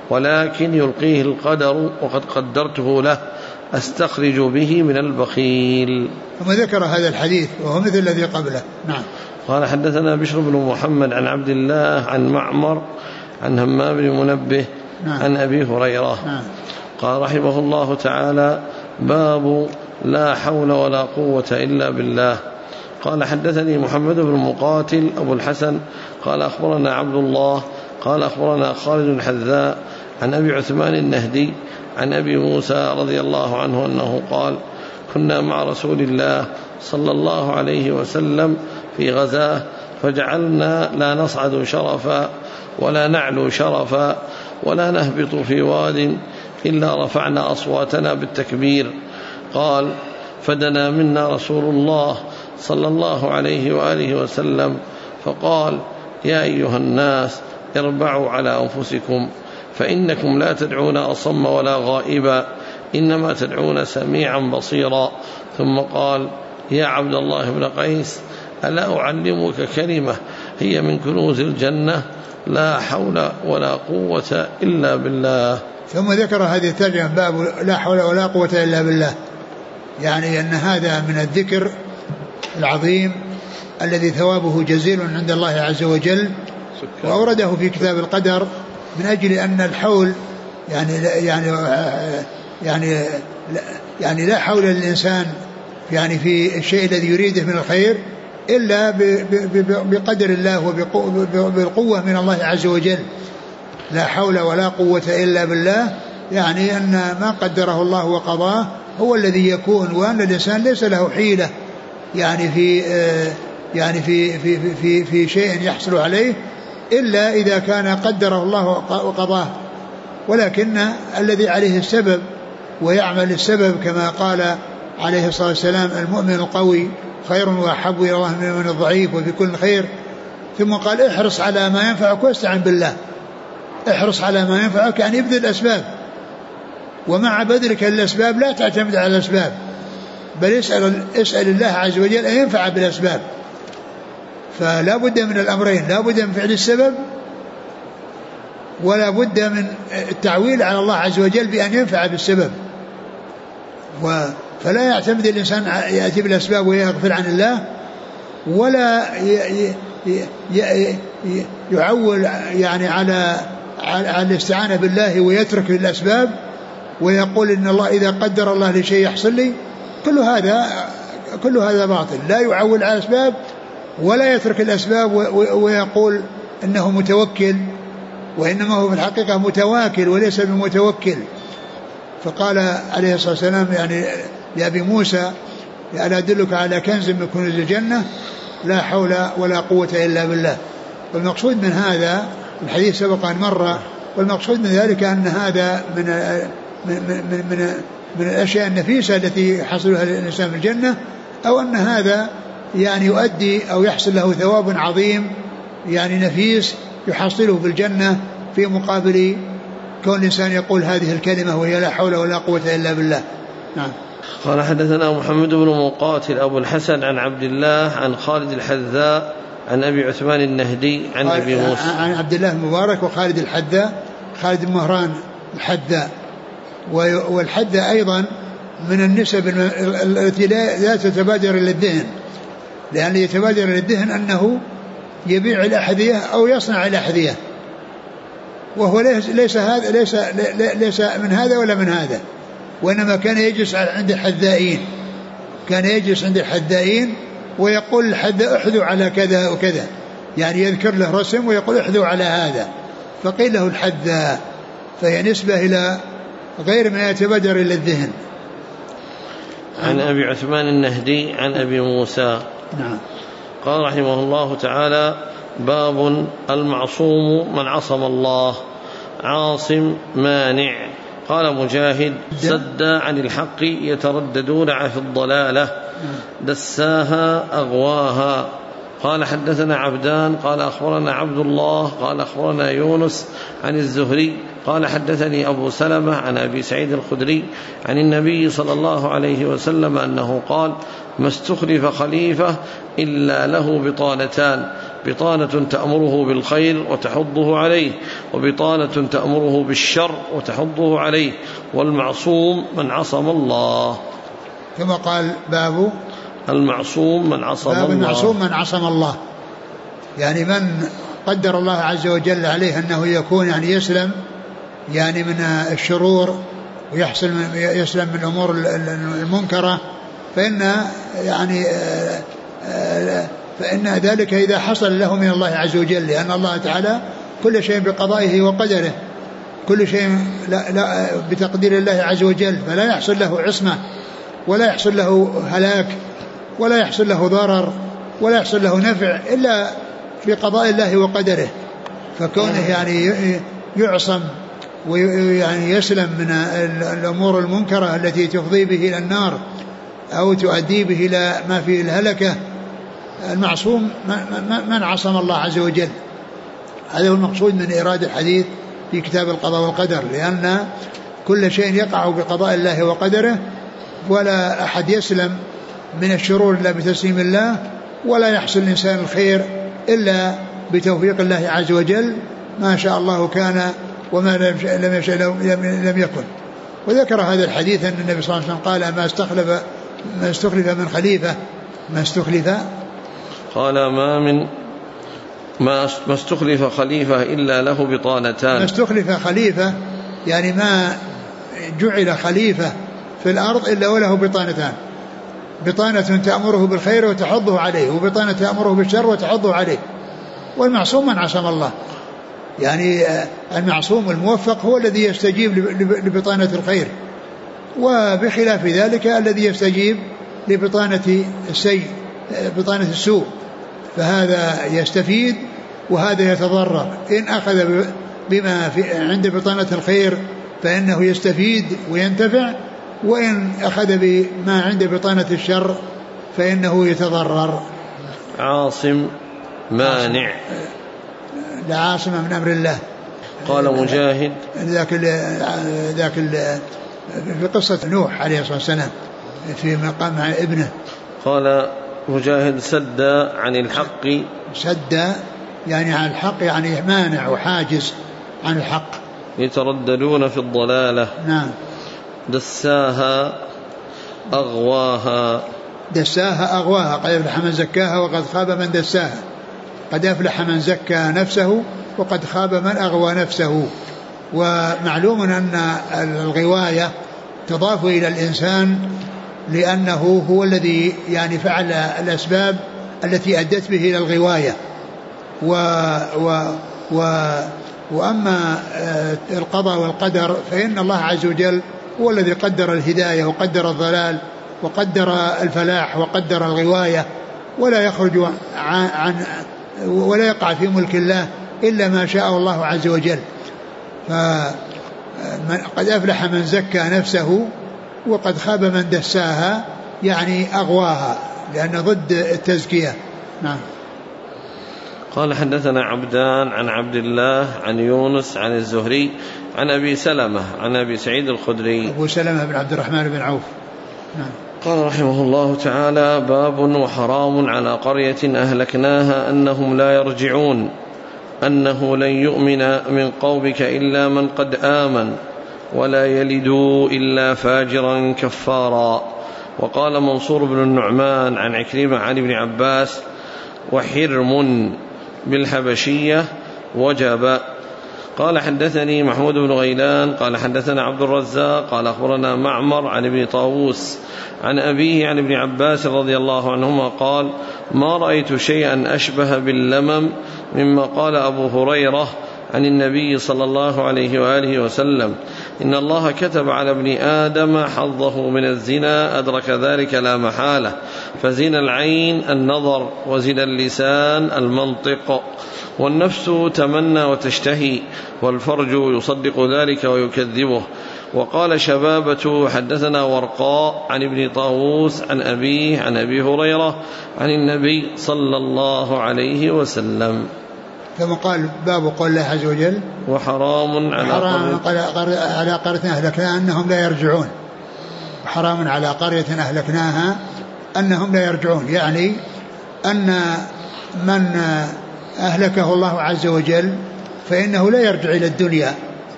ولكن يلقيه القدر وقد قدرته له، أستخرج به من البخيل. ثم ذكر هذا الحديث وهو مثل الذي قبله. نعم. قال حدثنا بشر بن محمد عن عبد الله عن معمر عن همام بن منبه نعم. عن أبي هريرة نعم. قال رحمه الله تعالى: باب لا حول ولا قوة إلا بالله. قال حدثني محمد بن مقاتل أبو الحسن قال أخبرنا عبد الله قال أخبرنا خالد الحذاء عن أبي عثمان النهدي عن أبي موسى رضي الله عنه أنه قال: كنا مع رسول الله صلى الله عليه وسلم في غزاه، فجعلنا لا نصعد شرفا ولا نعلو شرفا ولا نهبط في واد إلا رفعنا أصواتنا بالتكبير. قال: فدنا منا رسول الله صلى الله عليه وآله وسلم فقال: يا أيها الناس اربعوا على أنفسكم، فإنكم لا تدعون أصم ولا غائبا، إنما تدعون سميعا بصيرا. ثم قال: يا عبد الله بن قيس، ألا أعلمك كلمة هي من كنوز الجنة؟ لا حول ولا قوة إلا بالله. ثم ذكر هذه الترجمة: باب لا حول ولا قوة إلا بالله، يعني أن هذا من الذكر العظيم الذي ثوابه جزيل عند الله عز وجل، وأورده في كتاب القدر من أجل أن الحول يعني لا حول للإنسان يعني في الشيء الذي يريده من الخير إلا بقدر الله وبالقوة من الله عز وجل. لا حول ولا قوة إلا بالله، يعني أن ما قدره الله وقضاه هو الذي يكون، وأن الإنسان ليس له حيلة يعني في شيء يحصل عليه إلا إذا كان قدره الله وقضاه. ولكن الذي عليه السبب ويعمل السبب كما قال عليه الصلاة والسلام: المؤمن القوي خير وأحب إلى الله من المؤمن الضعيف وفي كل خير. ثم قال: احرص على ما ينفعك واستعن بالله. احرص على ما ينفعك يعني ابذل الأسباب، ومع بذلك الأسباب لا تعتمد على الأسباب، بل اسأل الله عز وجل أن ينفع بالأسباب. فلا بد من الأمرين: لا بد من فعل السبب، ولا بد من التعويل على الله عز وجل بأن ينفع بالسبب. فلا يعتمد الإنسان يأتي بالأسباب ويغفل عن الله، ولا يعول يعني على الاستعانة بالله ويترك الأسباب ويقول إن الله إذا قدر الله لشيء يحصل لي، كل هذا باطل. لا يعول على الأسباب ولا يترك الأسباب ويقول إنه متوكل، وإنما هو في الحقيقة متواكل وليس بمتوكل. فقال عليه الصلاة والسلام يعني لأبي موسى: ألا أدلك على كنز من كنوز الجنة؟ لا حول ولا قوة إلا بالله. والمقصود من هذا الحديث سبق أن مر، والمقصود من ذلك أن هذا من الأشياء النفيسة التي يحصلها الإنسان في الجنة، أو أن هذا يعني يؤدي أو يحصل له ثواب عظيم يعني نفيس يحصله في الجنة في مقابل كون الإنسان يقول هذه الكلمة وهي لا حول ولا قوة إلا بالله. نعم. قال حدثنا محمد بن مقاتل أبو الحسن عن عبد الله عن خالد الحذاء عن أبي عثمان النهدي عن أبي موسى عن عبد الله المبارك وخالد الحذاء، خالد بن مهران الحذاء. والحذاء أيضا من النسب التي لا تتبادر إلى الذهن، لأن يتبادر إلى الذهن أنه يبيع الأحذية أو يصنع الأحذية، وهو ليس من هذا ولا من هذا، وإنما كان يجلس عند الحذائين، كان يجلس عند الحذائين ويقول الحذاء احذوا على كذا وكذا، يعني يذكر له رسم ويقول احذوا على هذا، فقيل له الحذاء، فهي نسبة إلى غير ما يتبادر إلى الذهن. عن أبي عثمان النهدي عن أبي موسى. نعم. قال رحمه الله تعالى: باب المعصوم من عصم الله، عاصم مانع. قال مجاهد: سد عن الحق يترددون في الضلالة، دساها أغواها. قال حدثنا عبدان قال أخبرنا عبد الله قال أخبرنا يونس عن الزهري قال حدثني أبو سلمة عن أبي سعيد الخدري عن النبي صلى الله عليه وسلم أنه قال: ما استخلف خليفة إلا له بطانتان، بطانة تأمره بالخير وتحضه عليه، وبطانة تأمره بالشر وتحضه عليه، والمعصوم من عصم الله. ثم قال: باب المعصوم من عصم الله. المعصوم من عصم الله، يعني من قدر الله عز وجل عليه أنه يكون يعني يسلم يعني من الشرور ويسلم من الأمور المنكرة، فإن ذلك إذا حصل له من الله عز وجل، لأن الله تعالى كل شيء بقضائه وقدره، كل شيء لا بتقدير الله عز وجل، فلا يحصل له عصمة ولا يحصل له هلاك ولا يحصل له ضرر ولا يحصل له نفع إلا بقضاء الله وقدره. فكونه يعني يعصم ويعني يسلم من الأمور المنكرة التي تفضي به إلى النار أو تؤدي به إلى ما فيه الهلكة، المعصوم من عصم الله عز وجل. هذا هو المقصود من إيراد الحديث في كتاب القضاء والقدر، لأن كل شيء يقع بقضاء الله وقدره، ولا أحد يسلم من الشرور إلا بتسليم الله، ولا يحصل الإنسان الخير إلا بتوفيق الله عز وجل. ما شاء الله كان وما لم يشاء لم يكن. وذكر هذا الحديث أن النبي صلى الله عليه وسلم قال: ما استخلف من خليفة، ما استخلف، قال ما استخلف خليفة إلا له بطانتان. ما استخلف خليفة يعني ما جعل خليفة في الأرض إلا وله بطانتان، بطانة تأمره بالخير وتحضه عليه، وبطانة تأمره بالشر وتحضه عليه. والمعصوم من عصم الله، يعني المعصوم الموفق هو الذي يستجيب لبطانة الخير، وبخلاف ذلك الذي يستجيب لبطانة بطانة السوء، فهذا يستفيد وهذا يتضرر. إن أخذ بما عند بطانة الخير فإنه يستفيد وينتفع، وإن أخذ بما عند بطانة الشر فإنه يتضرر. عاصم مانع، لا عاصم من أمر الله. قال مجاهد: ذاك في قصة نوح عليه الصلاة والسلام في مقام مع ابنه. قال مجاهد: سد عن الحق، سد يعني عن الحق يعني مانع وحاجز عن الحق. يترددون في الضلالة. نعم. دساها أغواها، دساها أغواها، قد أفلح من زكاها وقد خاب من دساها. قد أفلح من زكى نفسه وقد خاب من أغوى نفسه. ومعلوم أن الغواية تضاف إلى الإنسان لأنه هو الذي يعني فعل الأسباب التي أدت به إلى الغواية. وأما القضاء والقدر فإن الله عز وجل هو الذي قدر الهداية وقدر الضلال وقدر الفلاح وقدر الغواية، ولا يخرج عن ولا يقع في ملك الله إلا ما شاء الله عز وجل. فقد أفلح من زكى نفسه وقد خاب من دساها، يعني أغواها، لأن ضد التزكية. نعم. قال حدثنا عبدان عن عبد الله عن يونس عن الزهري عن أبي سلمة عن أبي سعيد الخدري أبو سلمة بن عبد الرحمن بن عوف. نعم. قال رحمه الله تعالى: باب وحرام على قرية أهلكناها أنهم لا يرجعون، أنه لن يؤمن من قومك إلا من قد آمن، ولا يلدوا إلا فاجرا كفارا. وقال منصور بن النعمان عن عكرمة عن ابن عباس: وحرم بالحبشية وجب. قال حدثني محمود بن غيلان قال حدثنا عبد الرزاق قال أخبرنا معمر عن ابن طاووس عن أبيه عن ابن عباس رضي الله عنهما قال: ما رأيت شيئا أشبه باللمم مما قال أبو هريرة عن النبي صلى الله عليه وآله وسلم: إن الله كتب على ابن آدم حظه من الزنا أدرك ذلك لا محالة، فزنا العين النظر، وزنا اللسان المنطق، والنفس تمنى وتشتهي، والفرج يصدق ذلك ويكذبه. وقال شبابة حدثنا ورقاء عن ابن طاووس عن أبيه عن أبي هريرة عن النبي صلى الله عليه وسلم. ثم قال: باب قول الله عز وجل: وحرام على قرية أهلكناها أنهم لا يرجعون. وحرام على قرية أهلكناها أنهم لا يرجعون، يعني أن من أهلكه الله عز وجل فإنه لا يرجع إلى الدنيا،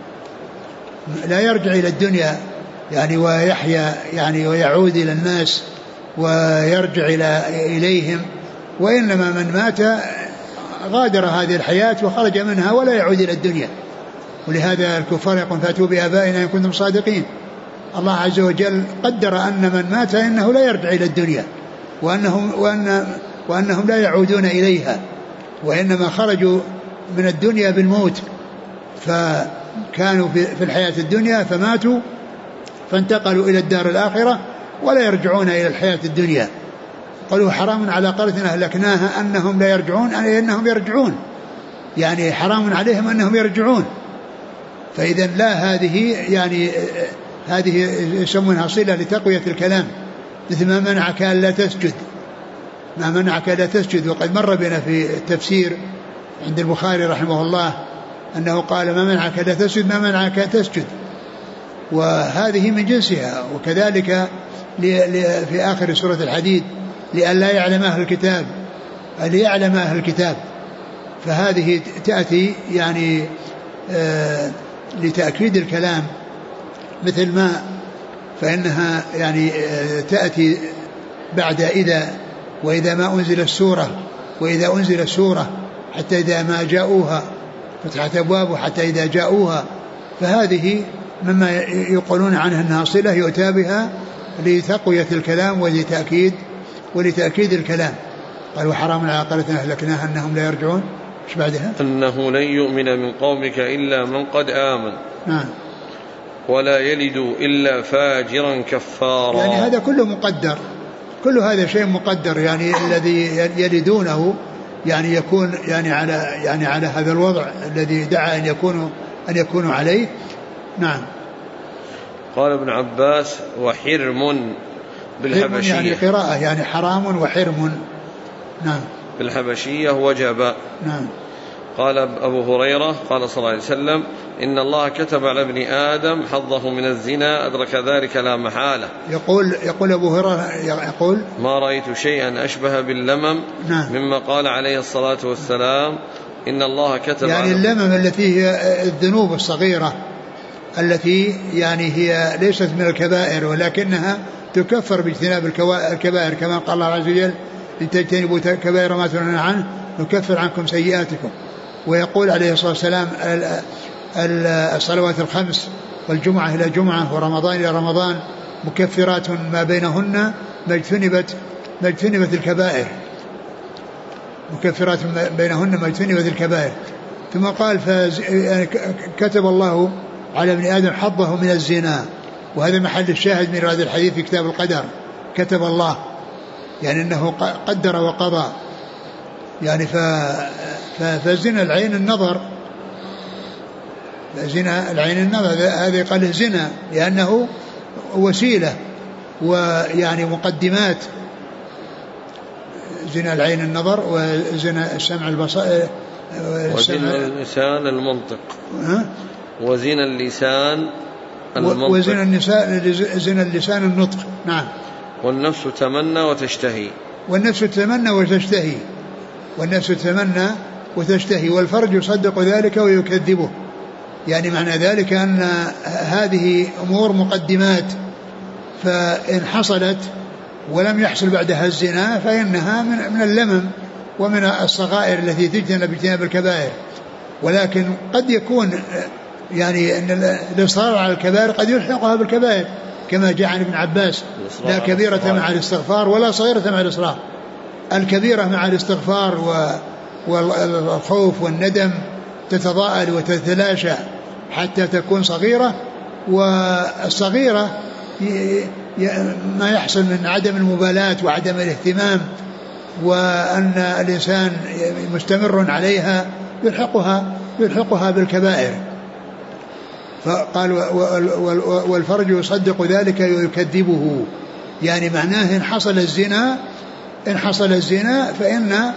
لا يرجع إلى الدنيا يعني ويحيا يعني ويعود إلى الناس ويرجع إليهم، وإنما من مات غادر هذه الحياة وخرج منها ولا يعود إلى الدنيا. ولهذا الكفار يقول: فاتوا بآبائنا إن كنتم صادقين. الله عز وجل قدر أن من مات إنه لا يرجع إلى الدنيا، وأنهم لا يعودون إليها، وإنما خرجوا من الدنيا بالموت، فكانوا في الحياة الدنيا فماتوا فانتقلوا إلى الدار الآخرة ولا يرجعون إلى الحياة الدنيا. قالوا: حرام على قرية أهلكناها أنهم لا يرجعون، أي أنهم يرجعون، يعني حرام عليهم أنهم يرجعون. فإذا لا، هذه يسمونها صلة لتقوية الكلام، مثل ما منعك ألا تسجد، ما منعك ألا تسجد. وقد مر بنا في التفسير عند البخاري رحمه الله أنه قال: ما منعك ألا تسجد، ما منعك أن تسجد، وهذه من جنسها. وكذلك في آخر سورة الحديد: لئلا يعلم أهل الكتاب، ليعلم أهل الكتاب. فهذه تأتي يعني لتأكيد الكلام، مثل ما فإنها يعني تأتي بعد إذا، وإذا ما أنزل السورة، وإذا أنزل السورة حتى إذا ما جاءوها فتحت أبواب حتى إذا جاءوها. فهذه مما يقولون عنها أنها صلة يؤتى بها لتقوية الكلام ولتأكيد الكلام. قال: وحرام على قرية أهلكناها أنهم لا يرجعون. ايش بعدها؟ أنه لن يؤمن من قومك إلا من قد آمن. نعم. ولا يلد إلا فاجرا كفارا. يعني هذا كله مقدر، كل هذا شيء مقدر، يعني الذي يلدونه يعني يكون يعني على هذا الوضع الذي دعا أن يكونوا عليه. نعم. قال ابن عباس: وحرم بالحبشية، يعني قراءة يعني حرام وحرم. نعم. بالحبشية وجب. نعم. قال أبو هريرة قال صلى الله عليه وسلم: إن الله كتب على ابن آدم حظه من الزنا أدرك ذلك لا محالة. يقول أبو هريرة يقول: ما رأيت شيئا أشبه باللمم. نعم. مما قال عليه الصلاة والسلام: إن الله كتب يعني اللمم التي هي الذنوب الصغيرة التي يعني هي ليست من الكبائر، ولكنها تكفر باجتناب الكبائر، كما قال الله عز وجل: إن تجتنبوا كبائر ما تنهون عنه نكفر عنكم سيئاتكم. ويقول عليه الصلاة والسلام: الصلوات الخمس والجمعة إلى جمعة ورمضان إلى رمضان مكفرات ما بينهن ما اجتنبت الكبائر، مكفرات بينهن ما اجتنبت الكبائر. ثم قال كتب الله على ابن آدم حظه من الزنا، وهذا محل الشاهد من هذا الحديث في كتاب القدر. كتب الله يعني أنه قدر وقضى، يعني فزنا العين النظر، زنا العين النظر هذا قال زنا لأنه وسيلة ويعني مقدمات. زنا العين النظر، وزنا السمع البصر، وزنا اللسان المنطق، وزنا اللسان المنطق، وزنا اللسان النطق. نعم. والنفس تمنى وتشتهي، والنفس تمنى وتشتهي، والنفس تمنى وتشتهي، والفرج يصدق ذلك ويكذبه. يعني معنى ذلك أن هذه أمور مقدمات، فإن حصلت ولم يحصل بعدها الزنا فإنها من اللمم ومن الصغائر التي تجتنب باجتناب الكبائر. ولكن قد يكون يعني أن الإصرار على الكبائر قد يلحقها بالكبائر، كما جاء عن ابن عباس: لا كبيرة مع الاستغفار ولا صغيرة مع الإصرار. الكبيرة مع الاستغفار والخوف والندم تتضاءل وتتلاشى حتى تكون صغيرة، والصغيرة ما يحصل من عدم المبالاة وعدم الاهتمام، وأن الإنسان مستمر عليها يلحقها بالكبائر. فقال والفرج يصدق ذلك ويكذبه، يعني معناه إن حصل الزنا فإن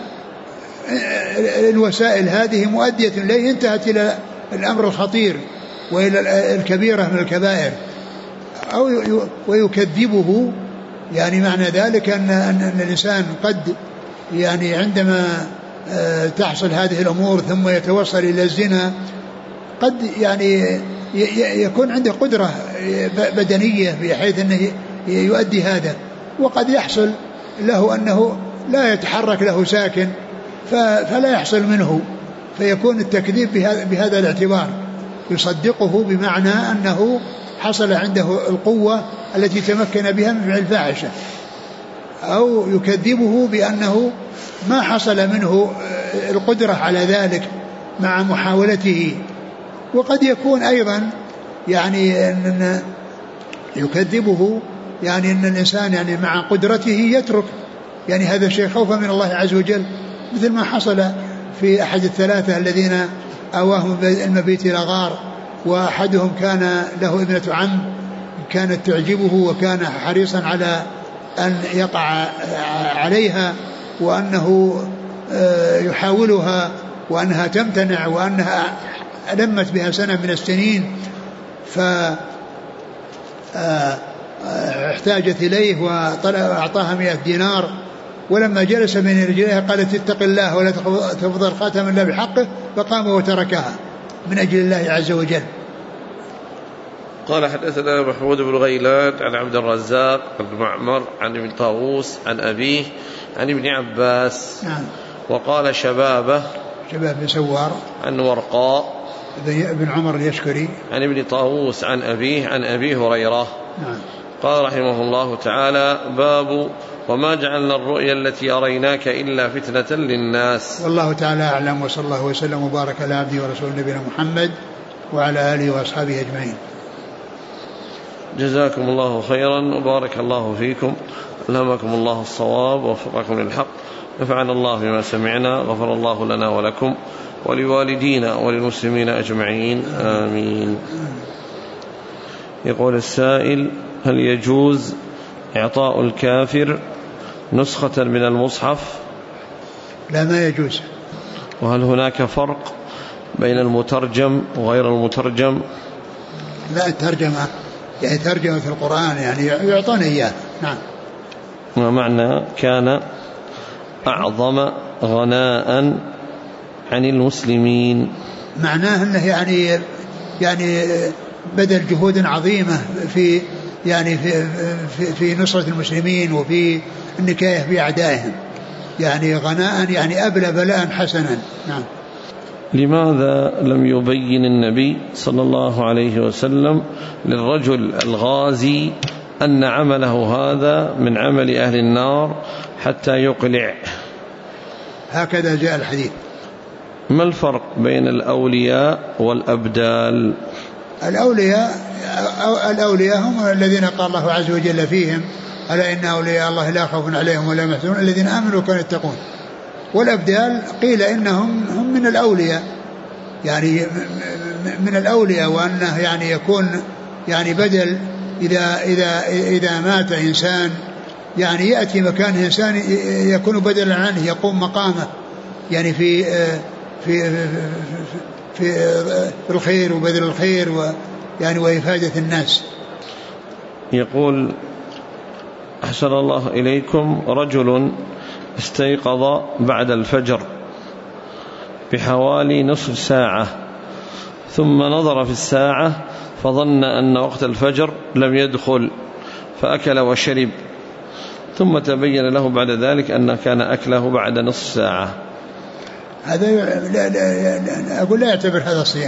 الوسائل هذه مؤدية إليه، انتهت إلى الأمر الخطير وإلى الكبيرة من الكبائر. أو ويكذبه، يعني معنى ذلك أن الإنسان قد يعني عندما تحصل هذه الأمور ثم يتوصل إلى الزنا قد يعني يكون عنده قدرة بدنية بحيث أنه يؤدي هذا، وقد يحصل له أنه لا يتحرك له ساكن فلا يحصل منه، فيكون التكذيب بهذا الاعتبار. يصدقه بمعنى أنه حصل عنده القوة التي تمكن بها من فعل الفاحشة، أو يكذبه بأنه ما حصل منه القدرة على ذلك مع محاولته. وقد يكون أيضا يعني أن يكذبه يعني أن الإنسان يعني مع قدرته يترك يعني هذا الشيء خوفا من الله عز وجل، مثل ما حصل في أحد الثلاثة الذين آواهم المبيت إلى غار، وأحدهم كان له ابنة عم كانت تعجبه وكان حريصا على أن يقع عليها، وأنه يحاولها وأنها تمتنع، وأنها لمت بها سنة من السنين، فاحتاجت إليه وأعطاها 100 دينار. ولما جلس بين رجليها قالت: اتق الله ولا تفضل خاتم إلا بحقه، فقام وتركها من أجل الله عز وجل. قال: حدثنا محمود بن غيلان عن عبد الرزاق بن معمر عن ابن طاووس عن أبيه عن ابن عباس. نعم. وقال شباب بن سوار عن ورقاء ابن عمر اليشكري عن ابن طاووس عن أبيه عن أبي هريرة. نعم. قال رحمه الله تعالى: باب وما جعلنا الرؤيا التي أريناك إلا فتنة للناس. والله تعالى أعلم، وصلى الله وسلم وبارك على عبده ورسوله نبينا محمد وعلى آله وأصحابه أجمعين. جزاكم الله خيرا وبارك الله فيكم، ألهمكم الله الصواب ووفقكم للحق، نفعنا الله بما سمعنا، غفر الله لنا ولكم ولوالدينا وللمسلمين أجمعين، آمين. يقول السائل: هل يجوز إعطاء الكافر نسخة من المصحف؟ لا، ما يجوز. وهل هناك فرق بين المترجم وغير المترجم؟ لا، الترجمة يعني ترجمة في القرآن يعني يعطون إياه. نعم. ما معنى كان أعظم غناء عن المسلمين؟ معناه أنه يعني بذل جهود عظيمة في يعني في نصرة المسلمين وفي النكاية بأعدائهم، يعني غناء يعني أبلى بلاء حسنا. نعم. لماذا لم يبين النبي صلى الله عليه وسلم للرجل الغازي أن عمله هذا من عمل أهل النار حتى يقلع؟ هكذا جاء الحديث. ما الفرق بين الأولياء والأبدال؟ الأولياء هم الذين قال الله عز وجل فيهم: ألا إن أولياء الله لا خوف عليهم ولا هم يحزنون الذين آمنوا وكانوا يتقون. والأبدال قيل إنهم هم من الأولياء، يعني من الأولياء، وأنه يعني يكون يعني بدل إذا مات إنسان يعني يأتي مكان إنسان يكون بدلا عنه، يقوم مقامه يعني في الخير وبذل الخير يعني وإفادة الناس. يقول: أحسن الله إليكم، رجل استيقظ بعد الفجر بحوالي نصف ساعة، ثم نظر في الساعة فظن أن وقت الفجر لم يدخل فأكل وشرب، ثم تبين له بعد ذلك أن كان أكله بعد نصف ساعة. هذا أقول لا يعتبر هذا الصيام.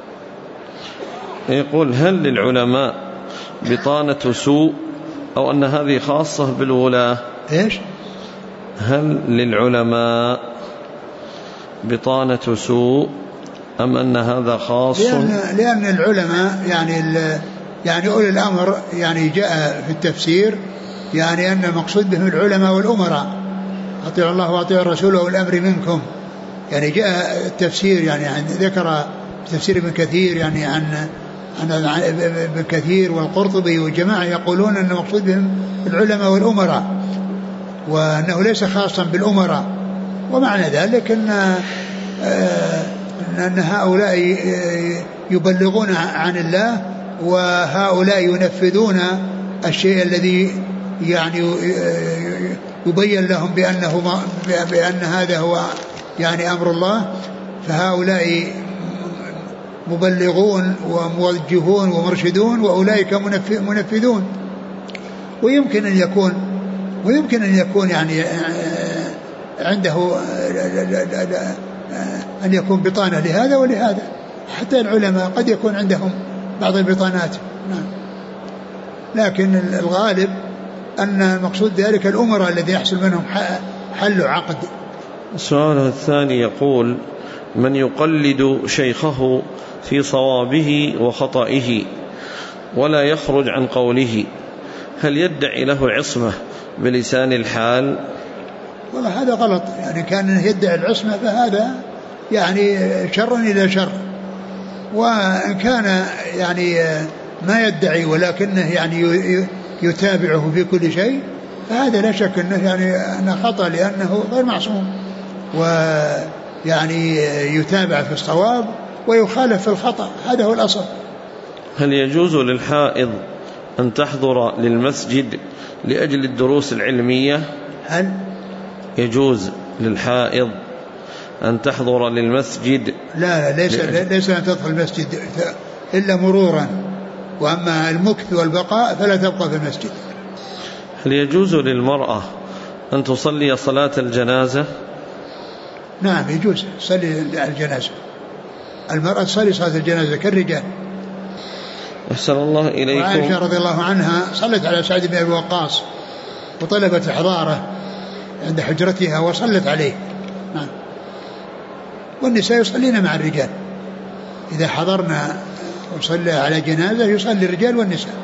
يقول: هل للعلماء بطانة سوء أو أن هذه خاصة بالولاة؟ إيش؟ هل للعلماء بطانة سوء أم أن هذا خاص؟ لأن العلماء يعني أولي الأمر، يعني جاء في التفسير يعني أن المقصود بهم العلماء والأمراء، أطيعوا الله وأطيعوا الرسول وأولي الأمر منكم. يعني جاء التفسير يعني ذكر تفسير ابن كثير يعني عن ابن كثير والقرطبي والجماعة يقولون أن المقصود بهم العلماء والأمراء، وأنه ليس خاصا بالأمراء. ومعنى ذلك أن هؤلاء يبلغون عن الله، وهؤلاء ينفذون الشيء الذي يعني يبين لهم بأن هذا هو يعني أمر الله. فهؤلاء مبلغون وموجهون ومرشدون، وأولئك منفذون. ويمكن أن يكون يعني عنده أن يكون بطانة لهذا ولهذا. حتى العلماء قد يكون عندهم بعض البطانات، نعم. لكن الغالب أن المقصود ذلك الأمراء الذي يحصل منهم حل عقد. السؤال الثاني يقول: من يقلد شيخه في صوابه وخطئه ولا يخرج عن قوله، هل يدعي له العصمة بلسان الحال؟ والله هذا غلط. يعني كان يدعي العصمة فهذا يعني شر إلى شر. وإن كان يعني ما يدعي ولكنه يعني يتابعه في كل شيء، فهذا لا شك أنه خطأ، لأنه غير معصوم، ويعني يتابع في الصواب ويخالف في الخطأ. هذا هو الأصل. هل يجوز للحائض أن تحضر للمسجد لأجل الدروس العلمية؟ هل يجوز للحائض أن تحضر للمسجد؟ لا، ليس أن تدخل المسجد إلا مرورا، وأما المكث والبقاء فلا تبقى في المسجد. هل يجوز للمرأة أن تصلي صلاة الجنازة؟ نعم يجوز تصلي الجنازة. المرأة تصلي صلاة الجنازة كالرجال. أحسن الله إليكم. وعائشة رضي الله عنها صلت على سعد بن أبي وقاص وطلبت إحضاره عند حجرتها وصلت عليه. نعم. والنساء يصلين مع الرجال، إذا حضرنا وصلى على جنازة يصلي الرجال والنساء.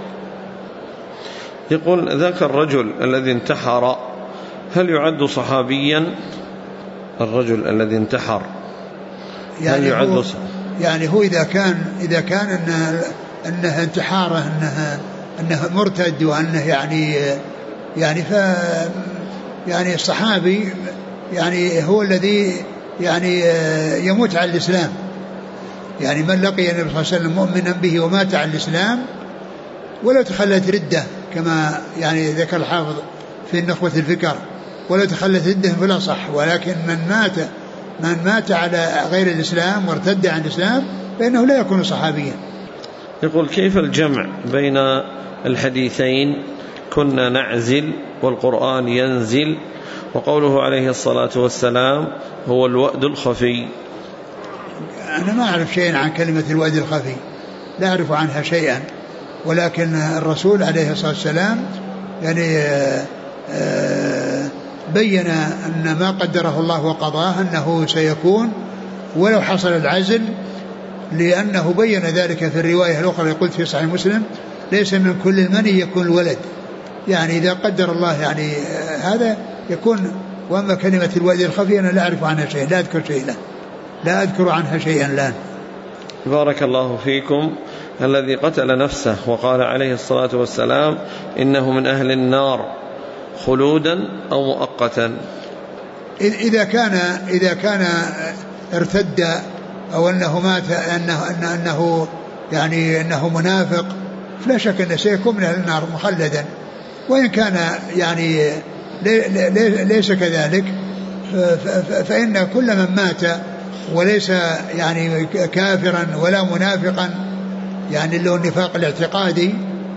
يقول: ذاك الرجل الذي انتحر هل يعد صحابيا؟ الرجل الذي انتحر يعني هل يعد يعني هو إذا كان أنه انتحاره أنه مرتد، وأنه يعني الصحابي يعني هو الذي يعني يموت على الإسلام. يعني من لقي النبي صلى الله عليه وسلم مؤمنا به ومات على الإسلام ولا تخلت ردة، كما يعني ذكر الحافظ في النخبة الفكر، ولا تخلت ردة فلا صح. ولكن من مات على غير الإسلام وارتد عن الإسلام فإنه لا يكون صحابيا. يقول: كيف الجمع بين الحديثين كنا نعزل والقرآن ينزل، وقوله عليه الصلاة والسلام هو الوأد الخفي؟ أنا ما أعرف شيئا عن كلمة الوادي الخفي، لا أعرف عنها شيئا، ولكن الرسول عليه الصلاة والسلام يعني بين أن ما قدره الله وقضاه أنه سيكون ولو حصل العزل، لأنه بين ذلك في الرواية الأخرى يقول في صحيح مسلم: ليس من كل المني يكون الولد، يعني إذا قدر الله يعني هذا يكون. وأما كلمة الوادي الخفي أنا لا أعرف عنها شيء، لا أذكر عنها شيئا الآن. بارك الله فيكم. الذي قتل نفسه وقال عليه الصلاة والسلام إنه من أهل النار خلودا أو مؤقتا، إذا كان ارتد أو أنه مات أنه يعني أنه منافق، فلا شك أنه سيكون من أهل النار مخلدا. وإن كان يعني ليس كذلك، فإن كل من مات وليس يعني كافرا ولا منافقا يعني له النفاق الاعتقادي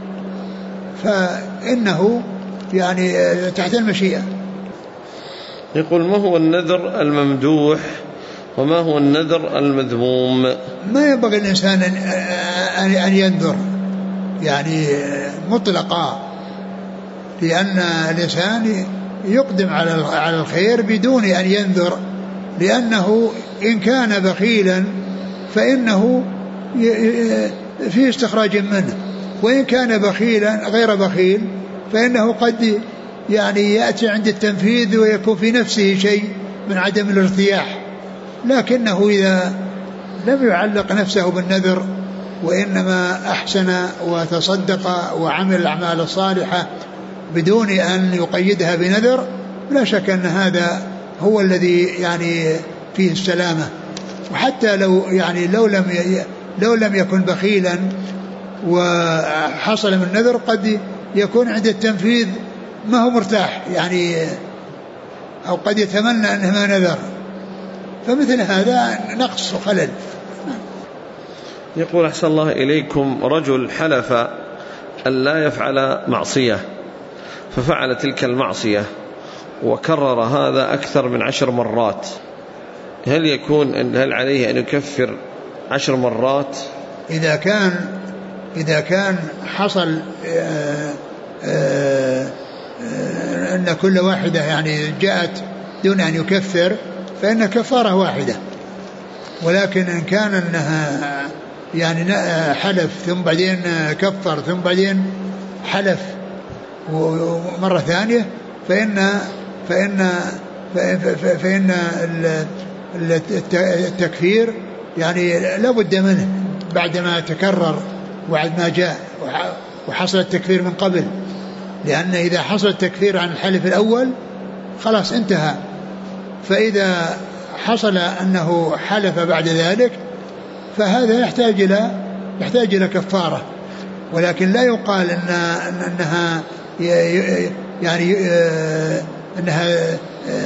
فإنه يعني تحت المشيئة. يقول: ما هو النذر الممدوح وما هو النذر المذموم؟ ما ينبغي الإنسان أن ينذر يعني مطلقا، لأن الإنسان يقدم على الخير بدون أن ينذر، لأنه إن كان بخيلا فإنه في استخراج منه، وإن كان بخيلا غير بخيل فإنه قد يعني يأتي عند التنفيذ ويكون في نفسه شيء من عدم الارتياح. لكنه إذا لم يعلق نفسه بالنذر وإنما أحسن وتصدق وعمل الأعمال الصالحة بدون أن يقيدها بنذر، لا شك أن هذا هو الذي يعني فيه السلامة. وحتى لو لم يكن بخيلا وحصل من نذر قد يكون عند التنفيذ ما هو مرتاح يعني، أو قد يتمنى أنه ما نذر، فمثل هذا نقص وخلل. يقول: أحسن الله إليكم، رجل حلف أن لا يفعل معصية ففعل تلك المعصية وكرر هذا أكثر من 10 مرات، هل عليه أن يكفر 10 مرات؟ إذا كان حصل أن كل واحدة يعني جاءت دون أن يكفر فإن كفارة واحدة. ولكن إن كان أنها يعني حلف ثم بعدين كفر ثم بعدين حلف مرة ثانية فإن التكفير يعني لا بد منه بعدما تكرر وبعد ما جاء وحصل التكفير من قبل، لأن إذا حصل التكفير عن الحلف الأول خلاص انتهى. فإذا حصل أنه حلف بعد ذلك فهذا يحتاج إلى كفارة، ولكن لا يقال أنها يعني أنها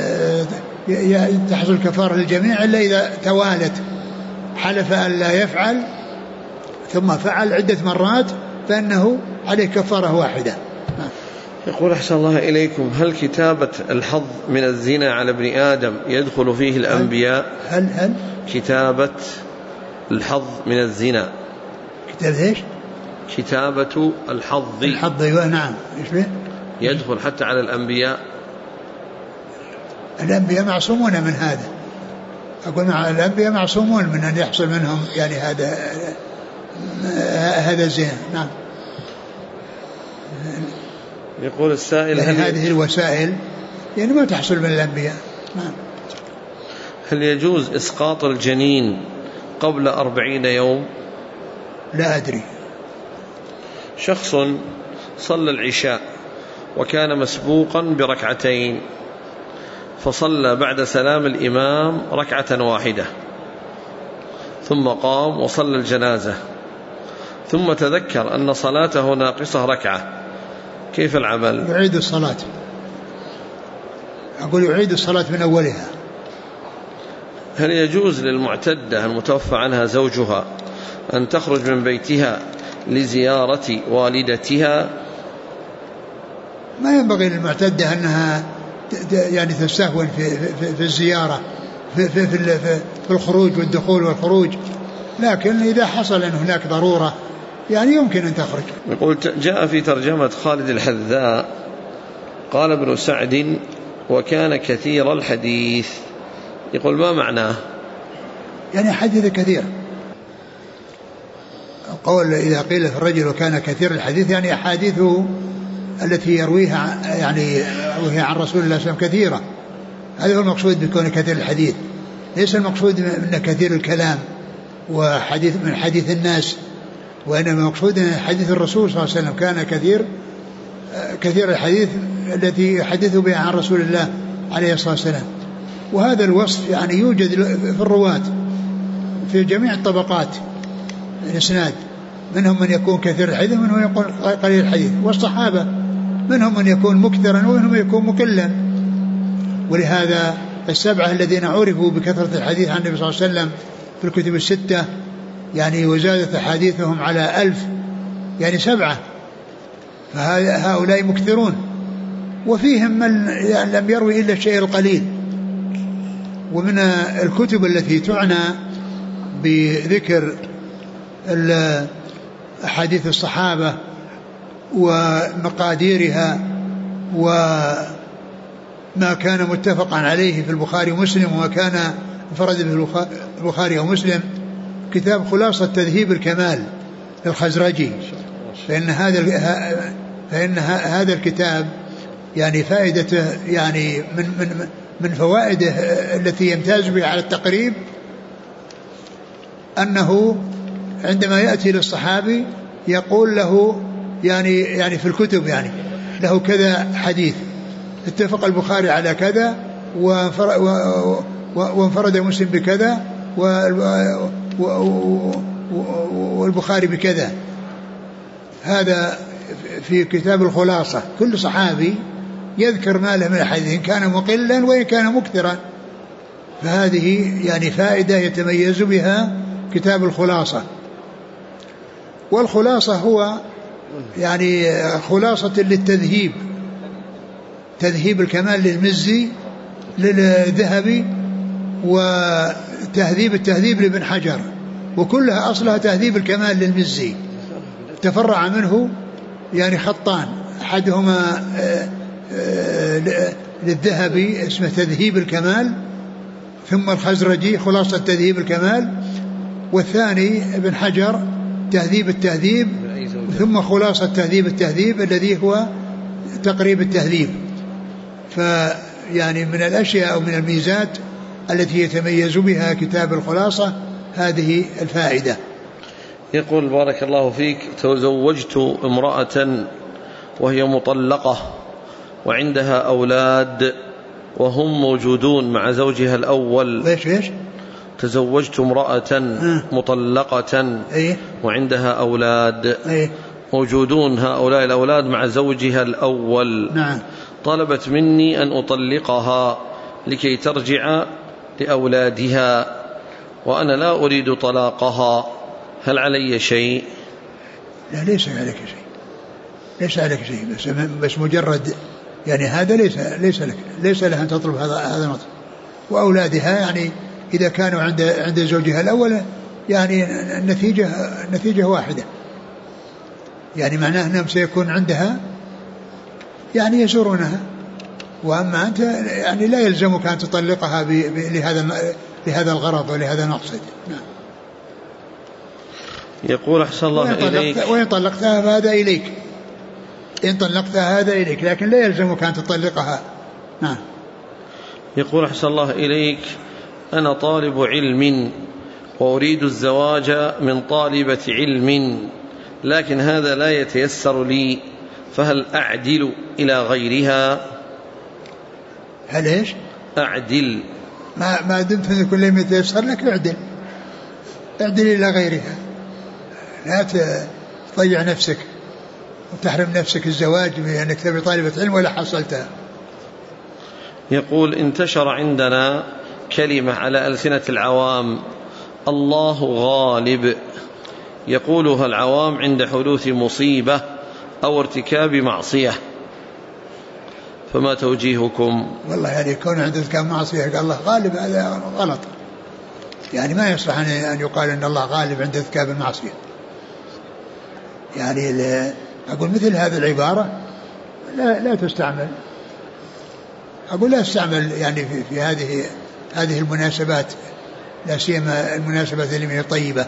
تحصل كفارة للجميع إلا إذا توالت، حلف أن لا يفعل ثم فعل عدة مرات فإنه عليه كفارة واحدة. يقول: أحسن الله إليكم، هل كتابة الحظ من الزنا على ابن آدم يدخل فيه الأنبياء؟ هل كتابة الحظ من الزنا، كتابة الحظ نعم، إيش به؟ يدخل حتى على الأنبياء؟ الأنبياء معصومون من هذا، أقول مع الأنبياء معصومون من أن يحصل منهم يعني هذا الزنا. نعم. يقول السائل: يعني هذه الوسائل يعني ما تحصل من الأنبياء. نعم. هل يجوز إسقاط الجنين قبل 40 يوم؟ لا أدري. شخص صلى العشاء وكان مسبوقا بركعتين، فصلى بعد سلام الإمام ركعة واحدة، ثم قام وصلى الجنازة، ثم تذكر أن صلاته ناقصة ركعة، كيف العمل؟ يعيد الصلاة. أقول يعيد الصلاة من أولها. هل يجوز للمعتدة المتوفى عنها زوجها أن تخرج من بيتها لزيارة والدتها؟ ما ينبغي للمعتدة أنها يعني تستهون في الزيارة في الخروج والدخول والخروج، لكن إذا حصل أن هناك ضرورة يعني يمكن أن تخرج. يقول جاء في ترجمة خالد الحذاء قال ابن سعد وكان كثير الحديث، يقول ما معناه؟ يعني حديث كثير. القول إذا قيل في الرجل وكان كثير الحديث يعني أحاديثه التي يرويها يعني يرويها عن رسول الله صلى الله عليه وسلم كثيرة، هذا هو المقصود بكون كثير الحديث، ليس المقصود من كثير الكلام وحديث من حديث الناس، وإنما المقصود أن حديث الرسول صلى الله عليه وسلم كان كثير الحديث التي يحدث بها عن رسول الله عليه الصلاة والسلام. وهذا الوصف يعني يوجد في الرواة في جميع الطبقات الإسناد، منهم من يكون كثير الحديث ومنهم من يكون قليل الحديث، والصحابة منهم من يكون مكثرا ومنهم من يكون مكلا. ولهذا السبعة الذين عرفوا بكثرة الحديث عن النبي صلى الله عليه وسلم في الكتب الستة يعني وزادت أحاديثهم على 1000 يعني 7، فهؤلاء مكثرون. وفيهم من يعني لم يروي إلا الشيء القليل. ومن الكتب التي تعنى بذكر أحاديث الصحابة ومقاديرها وما كان متفقا عليه في البخاري ومسلم وما كان انفرد به البخاري ومسلم كتاب خلاصة تذهيب الكمال للخزرجي، فإن هذا الكتاب يعني فائدته يعني من فوائده التي يمتاز بها على التقريب أنه عندما يأتي للصحابي يقول له يعني في الكتب يعني له كذا حديث اتفق البخاري على كذا وانفرد مسلم بكذا والبخاري بكذا. هذا في كتاب الخلاصة، كل صحابي يذكر ما له من الحديث إن كان مقلا وإن كان مكثرا، فهذه يعني فائدة يتميز بها كتاب الخلاصة. والخلاصة هو يعني خلاصة للتذهيب، تذهيب الكمال للمزي للذهبي، وتهذيب التهذيب لابن حجر، وكلها أصلها تهذيب الكمال للمزي، تفرع منه يعني خطان، أحدهما للذهبي اسمه تذهيب الكمال، ثم الخزرجي خلاصة تذهيب الكمال، والثاني ابن حجر تهذيب التهذيب، ثم خلاصة تهذيب التهذيب الذي هو تقريب التهذيب. فيعني من الأشياء أو من الميزات التي يتميز بها كتاب الخلاصة هذه الفائدة. يقول بارك الله فيك تزوجت امرأة وهي مطلقة وعندها أولاد وهم موجودون مع زوجها الأول. ليش؟ تزوجت امرأة مطلقة وعندها أولاد موجودون هؤلاء الأولاد مع زوجها الأول. نعم. طلبت مني أن أطلقها لكي ترجع لأولادها وأنا لا أريد طلاقها، هل علي شيء؟ لا، ليس عليك شيء، ليس عليك شيء، بس مجرد يعني هذا ليس لها أن تطلب هذا المطلب. وأولادها يعني إذا كانوا عند زوجها الأول يعني النتيجة واحدة، يعني معناه أنهم سيكون عندها يعني يزورونها. وأما أنت يعني لا يلزمك أن تطلقها لهذا الغرض ولهذا المقصد. نعم. يقول أحسن الله إليك وإن طلقتها فهذا إليك، إن طلقتها هذا إليك، لكن لا يلزمك أن تطلقها. نعم. يقول أحسن الله إليك أنا طالب علم وأريد الزواج من طالبة علم، لكن هذا لا يتيسر لي، فهل أعدل إلى غيرها؟ هل إيش؟ أعدل، ما دمت أن كل ما يتيسر لك اعدل إلى غيرها، لا تضيع نفسك وتحرم نفسك الزواج بأنك تبي طالبة علم ولا حصلتها. يقول انتشر عندنا كلمة على ألسنة العوام الله غالب، يقولها العوام عند حدوث مصيبة أو ارتكاب معصية، فما توجيهكم؟ والله يعني كون عنده ارتكاب معصية قال الله غالب هذا غلط، يعني ما يصلح أن يقال أن الله غالب عند ارتكاب المعصية. يعني أقول مثل هذه العبارة لا تستعمل، أقول لا استعمل يعني في هذه المناسبات، لا سيما المناسبات اللي من الطيبة.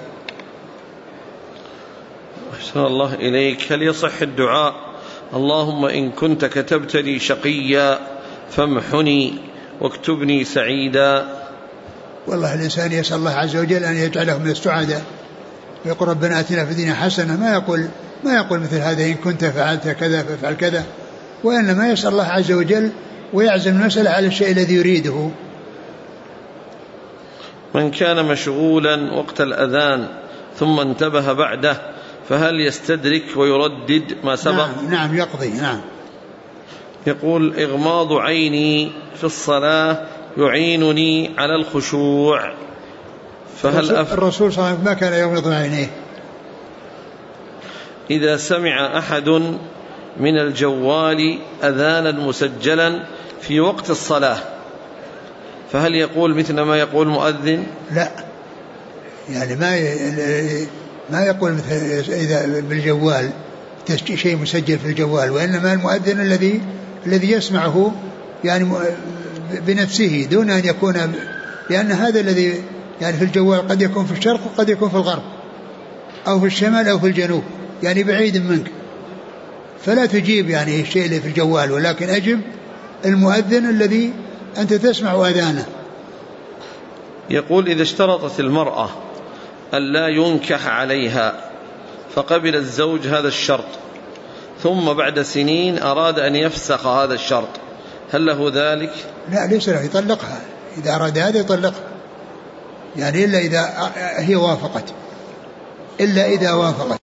أحسن الله إليك. هل يصح الدعاء اللهم إن كنت كتبت لي شقيا فامحني واكتبني سعيدا؟ والله الإنسان يسأل الله عز وجل أن يجعله من السعداء، ويقول ربنا آتنا في الدنيا حسنة، ما يقول مثل هذا إن كنت فعلت كذا فافعل كذا، وإنما يسأل الله عز وجل ويعزم المسألة على الشيء الذي يريده. من كان مشغولا وقت الأذان ثم انتبه بعده فهل يستدرك ويردد ما سبق؟ نعم يقضي. نعم. يقول إغماض عيني في الصلاة يعينني على الخشوع، فهل الرسول صلى الله عليه وسلم ما كان يغمض عينيه. إذا سمع أحد من الجوال أذانا مسجلا في وقت الصلاة فهل يقول مثل ما يقول المؤذن؟ لا، يعني ما يقول مثل إذا بالجوال شيء مسجل في الجوال، وإنما المؤذن الذي يسمعه يعني بنفسه دون أن يكون، لأن هذا الذي يعني في الجوال قد يكون في الشرق وقد يكون في الغرب أو في الشمال أو في الجنوب، يعني بعيد منك، فلا تجيب يعني الشيء اللي في الجوال، ولكن أجب المؤذن الذي أنت تسمع أذانه. يقول إذا اشترطت المرأة أن لا ينكح عليها فقبل الزوج هذا الشرط ثم بعد سنين أراد أن يفسخ هذا الشرط هل له ذلك؟ لا، ليس له، يطلقها إذا أراد هذا يطلقها، يعني إلا إذا هي وافقت، إلا إذا وافقت.